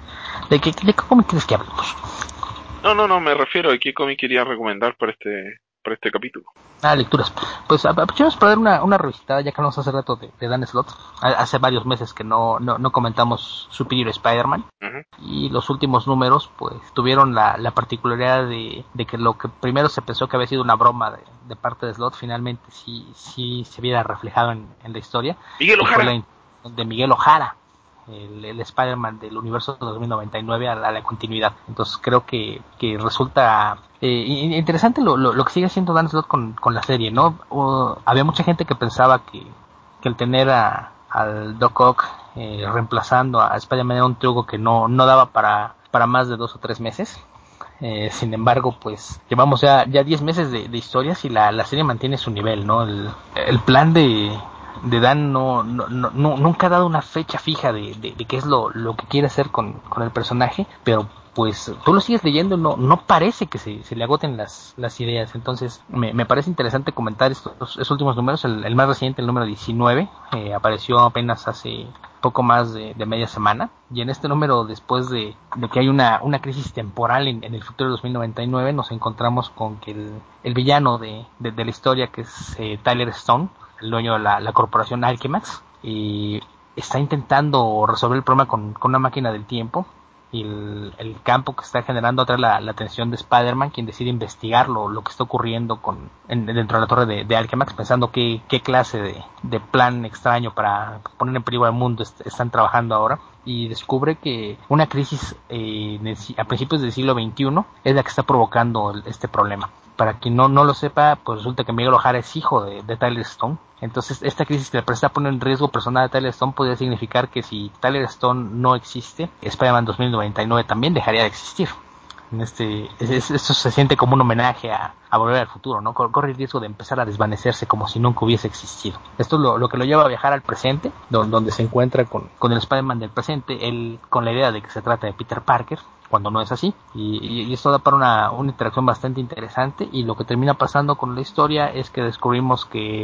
¿De qué, de qué cómic quieres que hablemos? No, no, no, me refiero a qué cómic querías recomendar para este, para este capítulo. Ah, lecturas. Pues aprovechemos para dar una, una revisitada, ya que hablamos hace rato de, de Dan Slott. Hace varios meses que no, no, no comentamos Superior Spider-Man. Uh-huh. Y los últimos números, pues, tuvieron la, la particularidad de, de que lo que primero se pensó que había sido una broma de, de parte de Slott, finalmente sí, sí se viera reflejado en, en la historia. Miguel Y fue Ojara. la de Miguel Ojara, el, el Spider-Man del universo dos mil noventa y nueve a la, a la continuidad. Entonces creo que, que resulta eh, interesante lo, lo, lo que sigue haciendo Dan Slott con, con la serie, ¿no? Uh, había mucha gente que pensaba que, que el tener a, al Doc Ock eh, reemplazando a Spider-Man era un truco que no, no daba para, para más de dos o tres meses. Eh, sin embargo, pues llevamos ya ya diez meses de, de historias y la, la serie mantiene su nivel, ¿no? El, el plan de, de Dan no, no, no, nunca ha dado una fecha fija de, de, de qué es lo, lo que quiere hacer con, con el personaje, pero pues tú lo sigues leyendo, no, no parece que se, se le agoten las, las ideas. Entonces me, me parece interesante comentar estos, estos últimos números. El, el más reciente, el número diecinueve, eh, apareció apenas hace poco más de, de media semana, y en este número, después de, de que hay una, una crisis temporal en, en el futuro de dos mil noventa y nueve, nos encontramos con que el, el villano de, de, de la historia, que es eh, Tyler Stone, el dueño de la, la corporación Alchemax, y está intentando resolver el problema con, con una máquina del tiempo, y el, el campo que está generando atrae la, la atención de Spider-Man, quien decide investigar lo, lo que está ocurriendo con, en, dentro de la torre de, de Alchemax, pensando qué, qué clase de, de plan extraño para poner en peligro al mundo est- están trabajando ahora, y descubre que una crisis eh, a principios del siglo veintiuno es la que está provocando el, este problema. Para quien no, no lo sepa, pues resulta que Miguel Ojara es hijo de, de Tyler Stone. Entonces esta crisis que le está poniendo en riesgo personal a Tyler Stone podría significar que si Tyler Stone no existe, Spider-Man dos mil noventa y nueve también dejaría de existir. En este, es, es, esto se siente como un homenaje a, a Volver al Futuro, ¿no? Corre el riesgo de empezar a desvanecerse como si nunca hubiese existido. Esto es lo, lo que lo lleva a viajar al presente, donde, donde se encuentra con, con el Spider-Man del presente, él con la idea de que se trata de Peter Parker, cuando no es así, y, y, y esto da para una, una interacción bastante interesante. Y lo que termina pasando con la historia es que descubrimos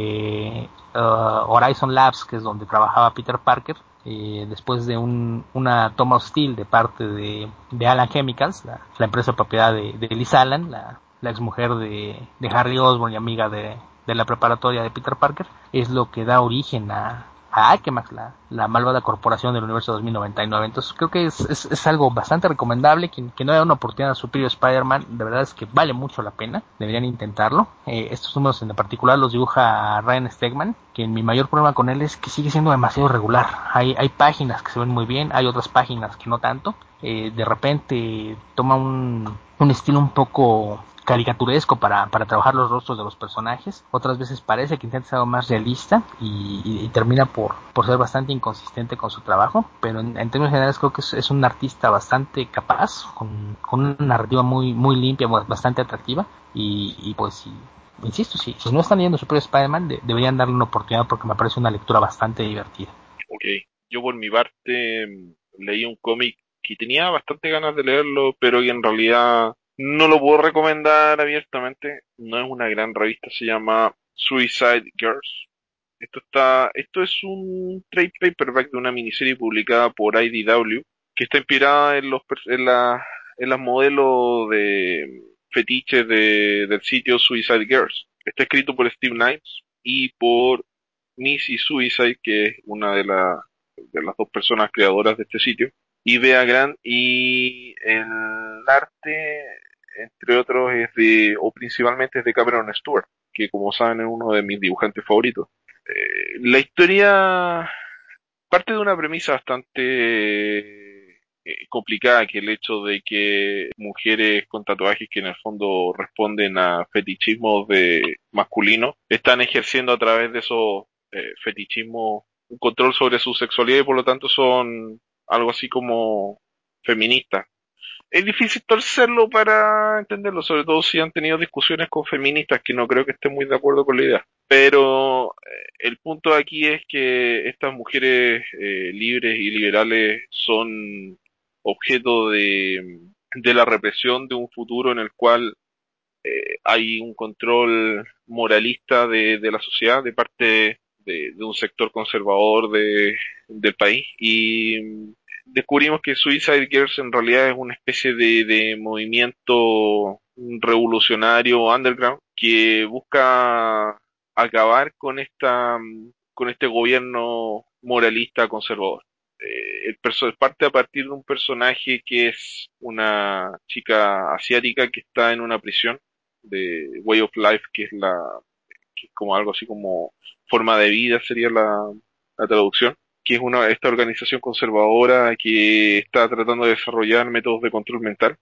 que uh, Horizon Labs, que es donde trabajaba Peter Parker, Eh, después de un, una toma hostil de parte de, de Alan Chemicals, la, la empresa propiedad de, de Liz Allen, la, la ex mujer de, de Harry Osborn y amiga de, de la preparatoria de Peter Parker, es lo que da origen a, a Akemax, la, la malvada corporación del universo dos mil noventa y nueve. Entonces creo que es, es, es algo bastante recomendable. Quien, quien no haya una oportunidad a Superior Spider-Man, de verdad es que vale mucho la pena, deberían intentarlo. Eh, estos números en particular los dibuja Ryan Stegman, que mi mayor problema con él es que sigue siendo demasiado regular. Hay, hay páginas que se ven muy bien, hay otras páginas que no tanto. Eh, de repente toma un, un estilo un poco caricaturesco para, para trabajar los rostros de los personajes. Otras veces parece que intenta ser algo más realista y, y, y termina por, por ser bastante inconsistente con su trabajo, pero en, en términos generales creo que es, es un artista bastante capaz, con, con una narrativa muy, muy limpia, bastante atractiva, y, y pues si, insisto, si, si no están leyendo Super Spider-Man, de, deberían darle una oportunidad porque me parece una lectura bastante divertida. Ok, yo por mi parte leí un cómic que tenía bastante ganas de leerlo, pero que en realidad no lo puedo recomendar abiertamente. No es una gran revista, se llama Suicide Girls. Esto está, esto es un trade paperback de una miniserie publicada por I D W que está inspirada en los en la, en las modelos de fetiches de, del sitio Suicide Girls. Está escrito por Steve Knights y por Missy Suicide, que es una de, la, de las dos personas creadoras de este sitio, y Bea Grant, y el arte, entre otros, es de, o principalmente es de Cameron Stewart, que como saben es uno de mis dibujantes favoritos. Eh, la historia parte de una premisa bastante eh, complicada, que el hecho de que mujeres con tatuajes que en el fondo responden a fetichismos de masculinos están ejerciendo a través de esos eh, fetichismos un control sobre su sexualidad y por lo tanto son algo así como feministas. Es difícil torcerlo para entenderlo, sobre todo si han tenido discusiones con feministas que no creo que estén muy de acuerdo con la idea. Pero eh, el punto aquí es que estas mujeres eh, libres y liberales son objeto de, de la represión de un futuro en el cual eh, hay un control moralista de, de la sociedad de parte de, de un sector conservador de, del país y descubrimos que Suicide Girls en realidad es una especie de, de movimiento revolucionario underground que busca acabar con esta con este gobierno moralista conservador. Eh, el perso parte a partir de un personaje que es una chica asiática que está en una prisión de Way of Life, que es la que es como algo así como forma de vida sería la, la traducción, que es una esta organización conservadora que está tratando de desarrollar métodos de control mental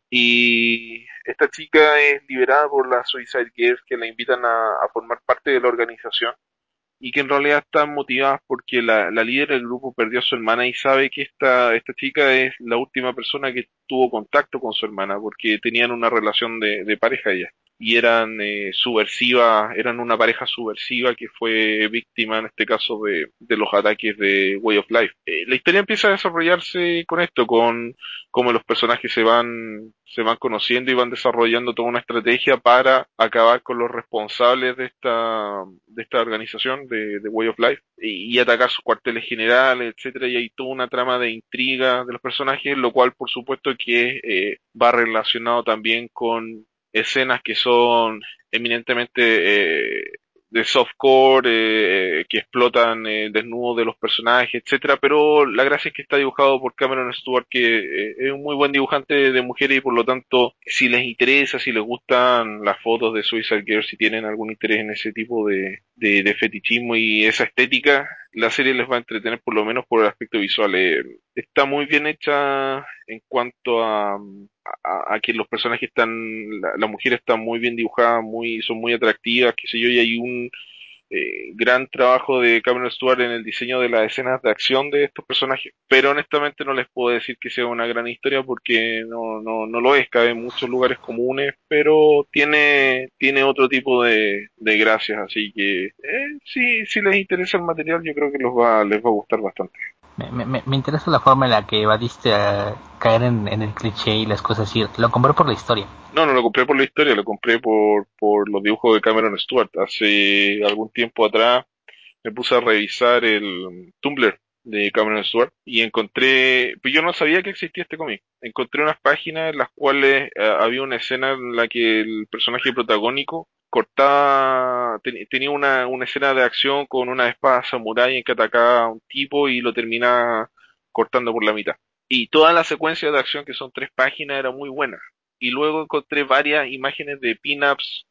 y esta chica es liberada por las Suicide Girls que la invitan a, a formar parte de la organización y que en realidad están motivadas porque la, la líder del grupo perdió a su hermana y sabe que esta, esta chica es la última persona que tuvo contacto con su hermana porque tenían una relación de, de pareja ella y eran eh, subversivas, eran una pareja subversiva que fue víctima en este caso de, de los ataques de Way of Life. Eh, la historia empieza a desarrollarse con esto, con cómo los personajes se van se van conociendo y van desarrollando toda una estrategia para acabar con los responsables de esta de esta organización de, de Way of Life y, y atacar sus cuarteles generales, etcétera, y hay toda una trama de intriga de los personajes, lo cual por supuesto que eh, va relacionado también con escenas que son eminentemente eh, de softcore, eh, que explotan eh, desnudos de los personajes, etcétera, pero la gracia es que está dibujado por Cameron Stewart, que eh, es un muy buen dibujante de mujeres y por lo tanto, si les interesa, si les gustan las fotos de Suicide Girls, si tienen algún interés en ese tipo de, de, de fetichismo y esa estética, la serie les va a entretener por lo menos por el aspecto visual. Eh, está muy bien hecha en cuanto a, a, a que los personajes están, la, la mujer está muy bien dibujada, muy, son muy atractivas, qué sé yo, y hay un eh, gran trabajo de Cameron Stewart en el diseño de las escenas de acción de estos personajes, pero honestamente no les puedo decir que sea una gran historia porque no, no, no lo es, cabe en muchos lugares comunes, pero tiene, tiene otro tipo de, de gracias, así que eh, sí, si les interesa el material yo creo que los va, les va a gustar bastante. Me, me, me interesa la forma en la que evadiste a caer en, en el cliché y las cosas así. Lo compré por la historia. No, no lo compré por la historia, lo compré por, por los dibujos de Cameron Stewart. Hace algún tiempo atrás me puse a revisar el Tumblr de Cameron Stewart y encontré, pues yo no sabía que existía este cómic. Encontré unas páginas en las cuales eh, había una escena en la que el personaje protagónico cortaba, ten, tenía una, una escena de acción con una espada samurái en que atacaba a un tipo y lo terminaba cortando por la mitad. Y toda la secuencia de acción, que son tres páginas, era muy buena. Y luego encontré varias imágenes de pin-ups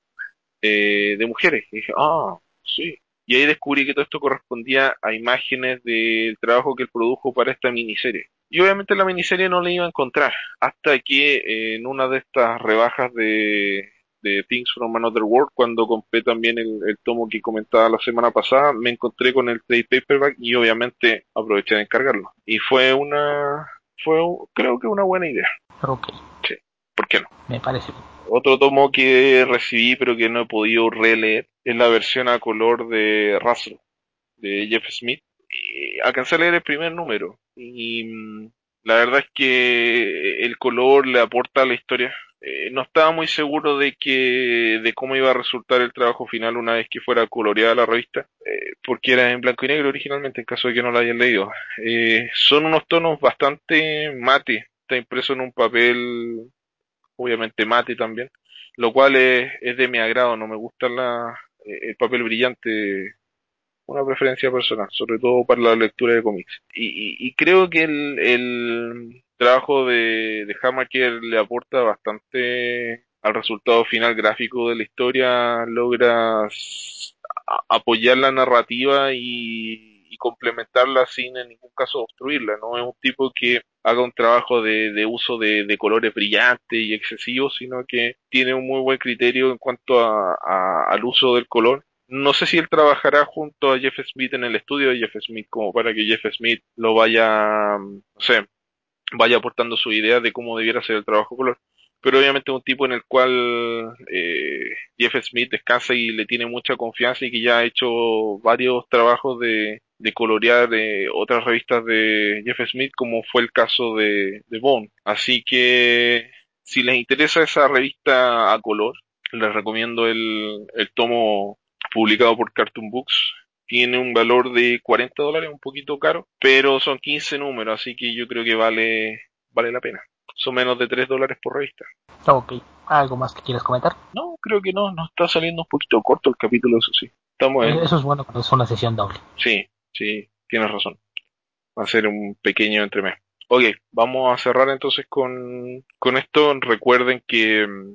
eh, de mujeres. Y dije, ah, sí. Y ahí descubrí que todo esto correspondía a imágenes del trabajo que él produjo para esta miniserie. Y obviamente la miniserie no la iba a encontrar, hasta que eh, en una de estas rebajas de, de Things from Another World, cuando compré también el, el tomo que comentaba la semana pasada, me encontré con el trade paperback y obviamente aproveché de encargarlo. Y fue una, fue creo que una buena idea. Ok. Sí, ¿por qué no? Me parece bien. Otro tomo que recibí pero que no he podido releer es la versión a color de Russell, de Jeff Smith. Y alcancé a leer el primer número y mm, la verdad es que el color le aporta a la historia. Eh, no estaba muy seguro de que de cómo iba a resultar el trabajo final una vez que fuera coloreada la revista, eh, porque era en blanco y negro originalmente, en caso de que no la hayan leído. Eh, son unos tonos bastante mate, está impreso en un papel obviamente mate también, lo cual es, es de mi agrado, no me gusta la, eh, el papel brillante, una preferencia personal, sobre todo para la lectura de cómics. Y, y, y creo que el, el trabajo de, de Hammaker le aporta bastante al resultado final gráfico de la historia, logra s- a- apoyar la narrativa y, y complementarla sin en ningún caso obstruirla, no es un tipo que haga un trabajo de, de uso de, de colores brillantes y excesivos, sino que tiene un muy buen criterio en cuanto a, a- al uso del color. No sé si él trabajará junto a Jeff Smith en el estudio de Jeff Smith, como para que Jeff Smith lo vaya, no sé, vaya aportando su idea de cómo debiera ser el trabajo color. Pero obviamente es un tipo en el cual eh, Jeff Smith descansa y le tiene mucha confianza y que ya ha hecho varios trabajos de, de colorear eh, otras revistas de Jeff Smith, como fue el caso de, de Bone. Así que si les interesa esa revista a color, les recomiendo el, el tomo publicado por Cartoon Books. Tiene un valor de cuarenta dólares, un poquito caro, pero son quince números, así que yo creo que vale, vale la pena. Son menos de tres dólares por revista. Ok. ¿Algo más que quieras comentar? No, creo que no, nos está saliendo un poquito corto el capítulo, eso sí. Estamos Eh, en... Eso es bueno cuando es una sesión doble. Sí, sí, tienes razón. Va a ser un pequeño entremés. Ok, vamos a cerrar entonces con, con esto. Recuerden que mm,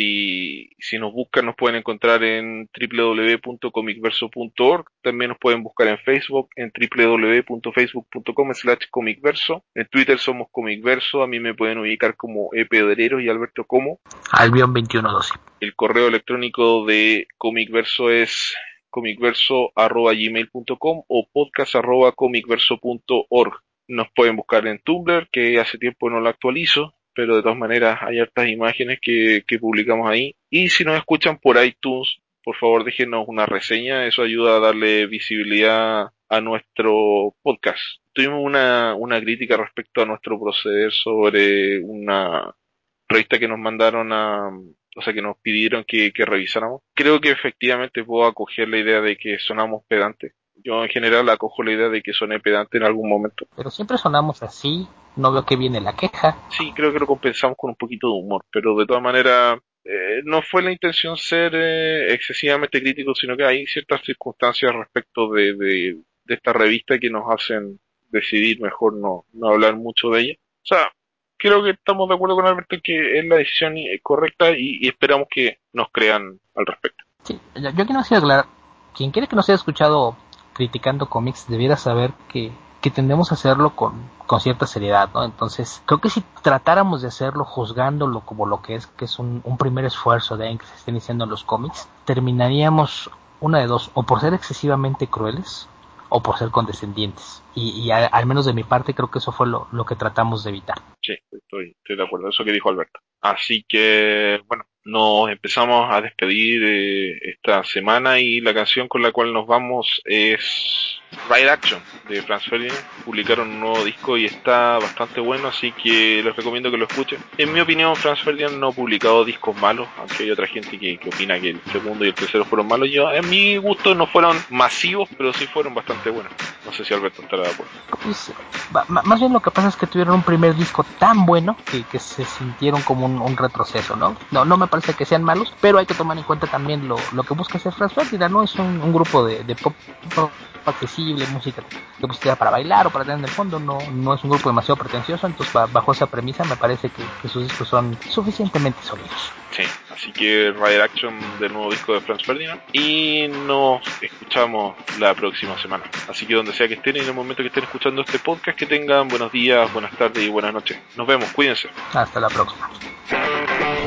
si, si nos buscan nos pueden encontrar en w w w punto comicverso punto org. También nos pueden buscar en Facebook en w w w punto facebook punto com slash comicverso. En Twitter somos comicverso. A mí me pueden ubicar como epedreros y Alberto como. Albion veintiuno doce. El correo electrónico de comicverso es comicverso arroba gmail punto com o podcast arroba comicverso punto org. Nos pueden buscar en Tumblr, que hace tiempo no lo actualizo, pero de todas maneras hay hartas imágenes que, que publicamos ahí. Y si nos escuchan por iTunes, por favor déjenos una reseña, eso ayuda a darle visibilidad a nuestro podcast. Tuvimos una, una crítica respecto a nuestro proceder sobre una revista que nos mandaron a, o sea, que nos pidieron que, que revisáramos. Creo que efectivamente puedo acoger la idea de que sonamos pedantes. Yo en general acojo la idea de que soné pedante en algún momento. Pero siempre sonamos así. No veo que viene la queja. Sí, creo que lo compensamos con un poquito de humor, pero de todas maneras eh, no fue la intención ser eh, excesivamente crítico, sino que hay ciertas circunstancias respecto de, de, de esta revista que nos hacen decidir mejor no, no hablar mucho de ella. O sea, creo que estamos de acuerdo con Alberto en que es la decisión eh, correcta y, y esperamos que nos crean al respecto. Sí, yo, yo aquí no sé aclarar. Quien quiere que nos haya escuchado criticando cómics debiera saber que, que tendemos a hacerlo con, con cierta seriedad, ¿no? Entonces, creo que si tratáramos de hacerlo juzgándolo como lo que es, que es un, un primer esfuerzo de alguien que se esté iniciando en los cómics, terminaríamos una de dos, o por ser excesivamente crueles, o por ser condescendientes. Y, y a, al menos de mi parte creo que eso fue lo, lo que tratamos de evitar. Sí, estoy, estoy de acuerdo, eso que dijo Alberto. Así que, bueno, nos empezamos a despedir eh, esta semana y la canción con la cual nos vamos es Ride Action de Franz Ferdinand. Publicaron un nuevo disco y está bastante bueno, así que les recomiendo que lo escuchen. En mi opinión, Franz Ferdinand no ha publicado discos malos, aunque hay otra gente que, que opina que el segundo y el tercero fueron malos. Yo, a mi gusto no fueron masivos, pero sí fueron bastante buenos. No sé si Alberto estará de acuerdo. Pues, va- más bien lo que pasa es que tuvieron un primer disco tan bueno que, que se sintieron como un, un retroceso, ¿no? No, no me parece que sean malos, pero hay que tomar en cuenta también lo, lo que busca hacer Franz Ferdinand, ¿no? Es un, un grupo de, de pop, pop accesible, música que busca para bailar o para tener en el fondo, no, no es un grupo demasiado pretencioso, entonces bajo esa premisa me parece que, que sus discos son suficientemente sólidos. Sí, así que Rider Action del nuevo disco de Franz Ferdinand y nos escuchamos la próxima semana. Así que donde sea que estén y en el momento que estén escuchando este podcast, que tengan buenos días, buenas tardes y buenas noches. Nos vemos, cuídense. Hasta la próxima.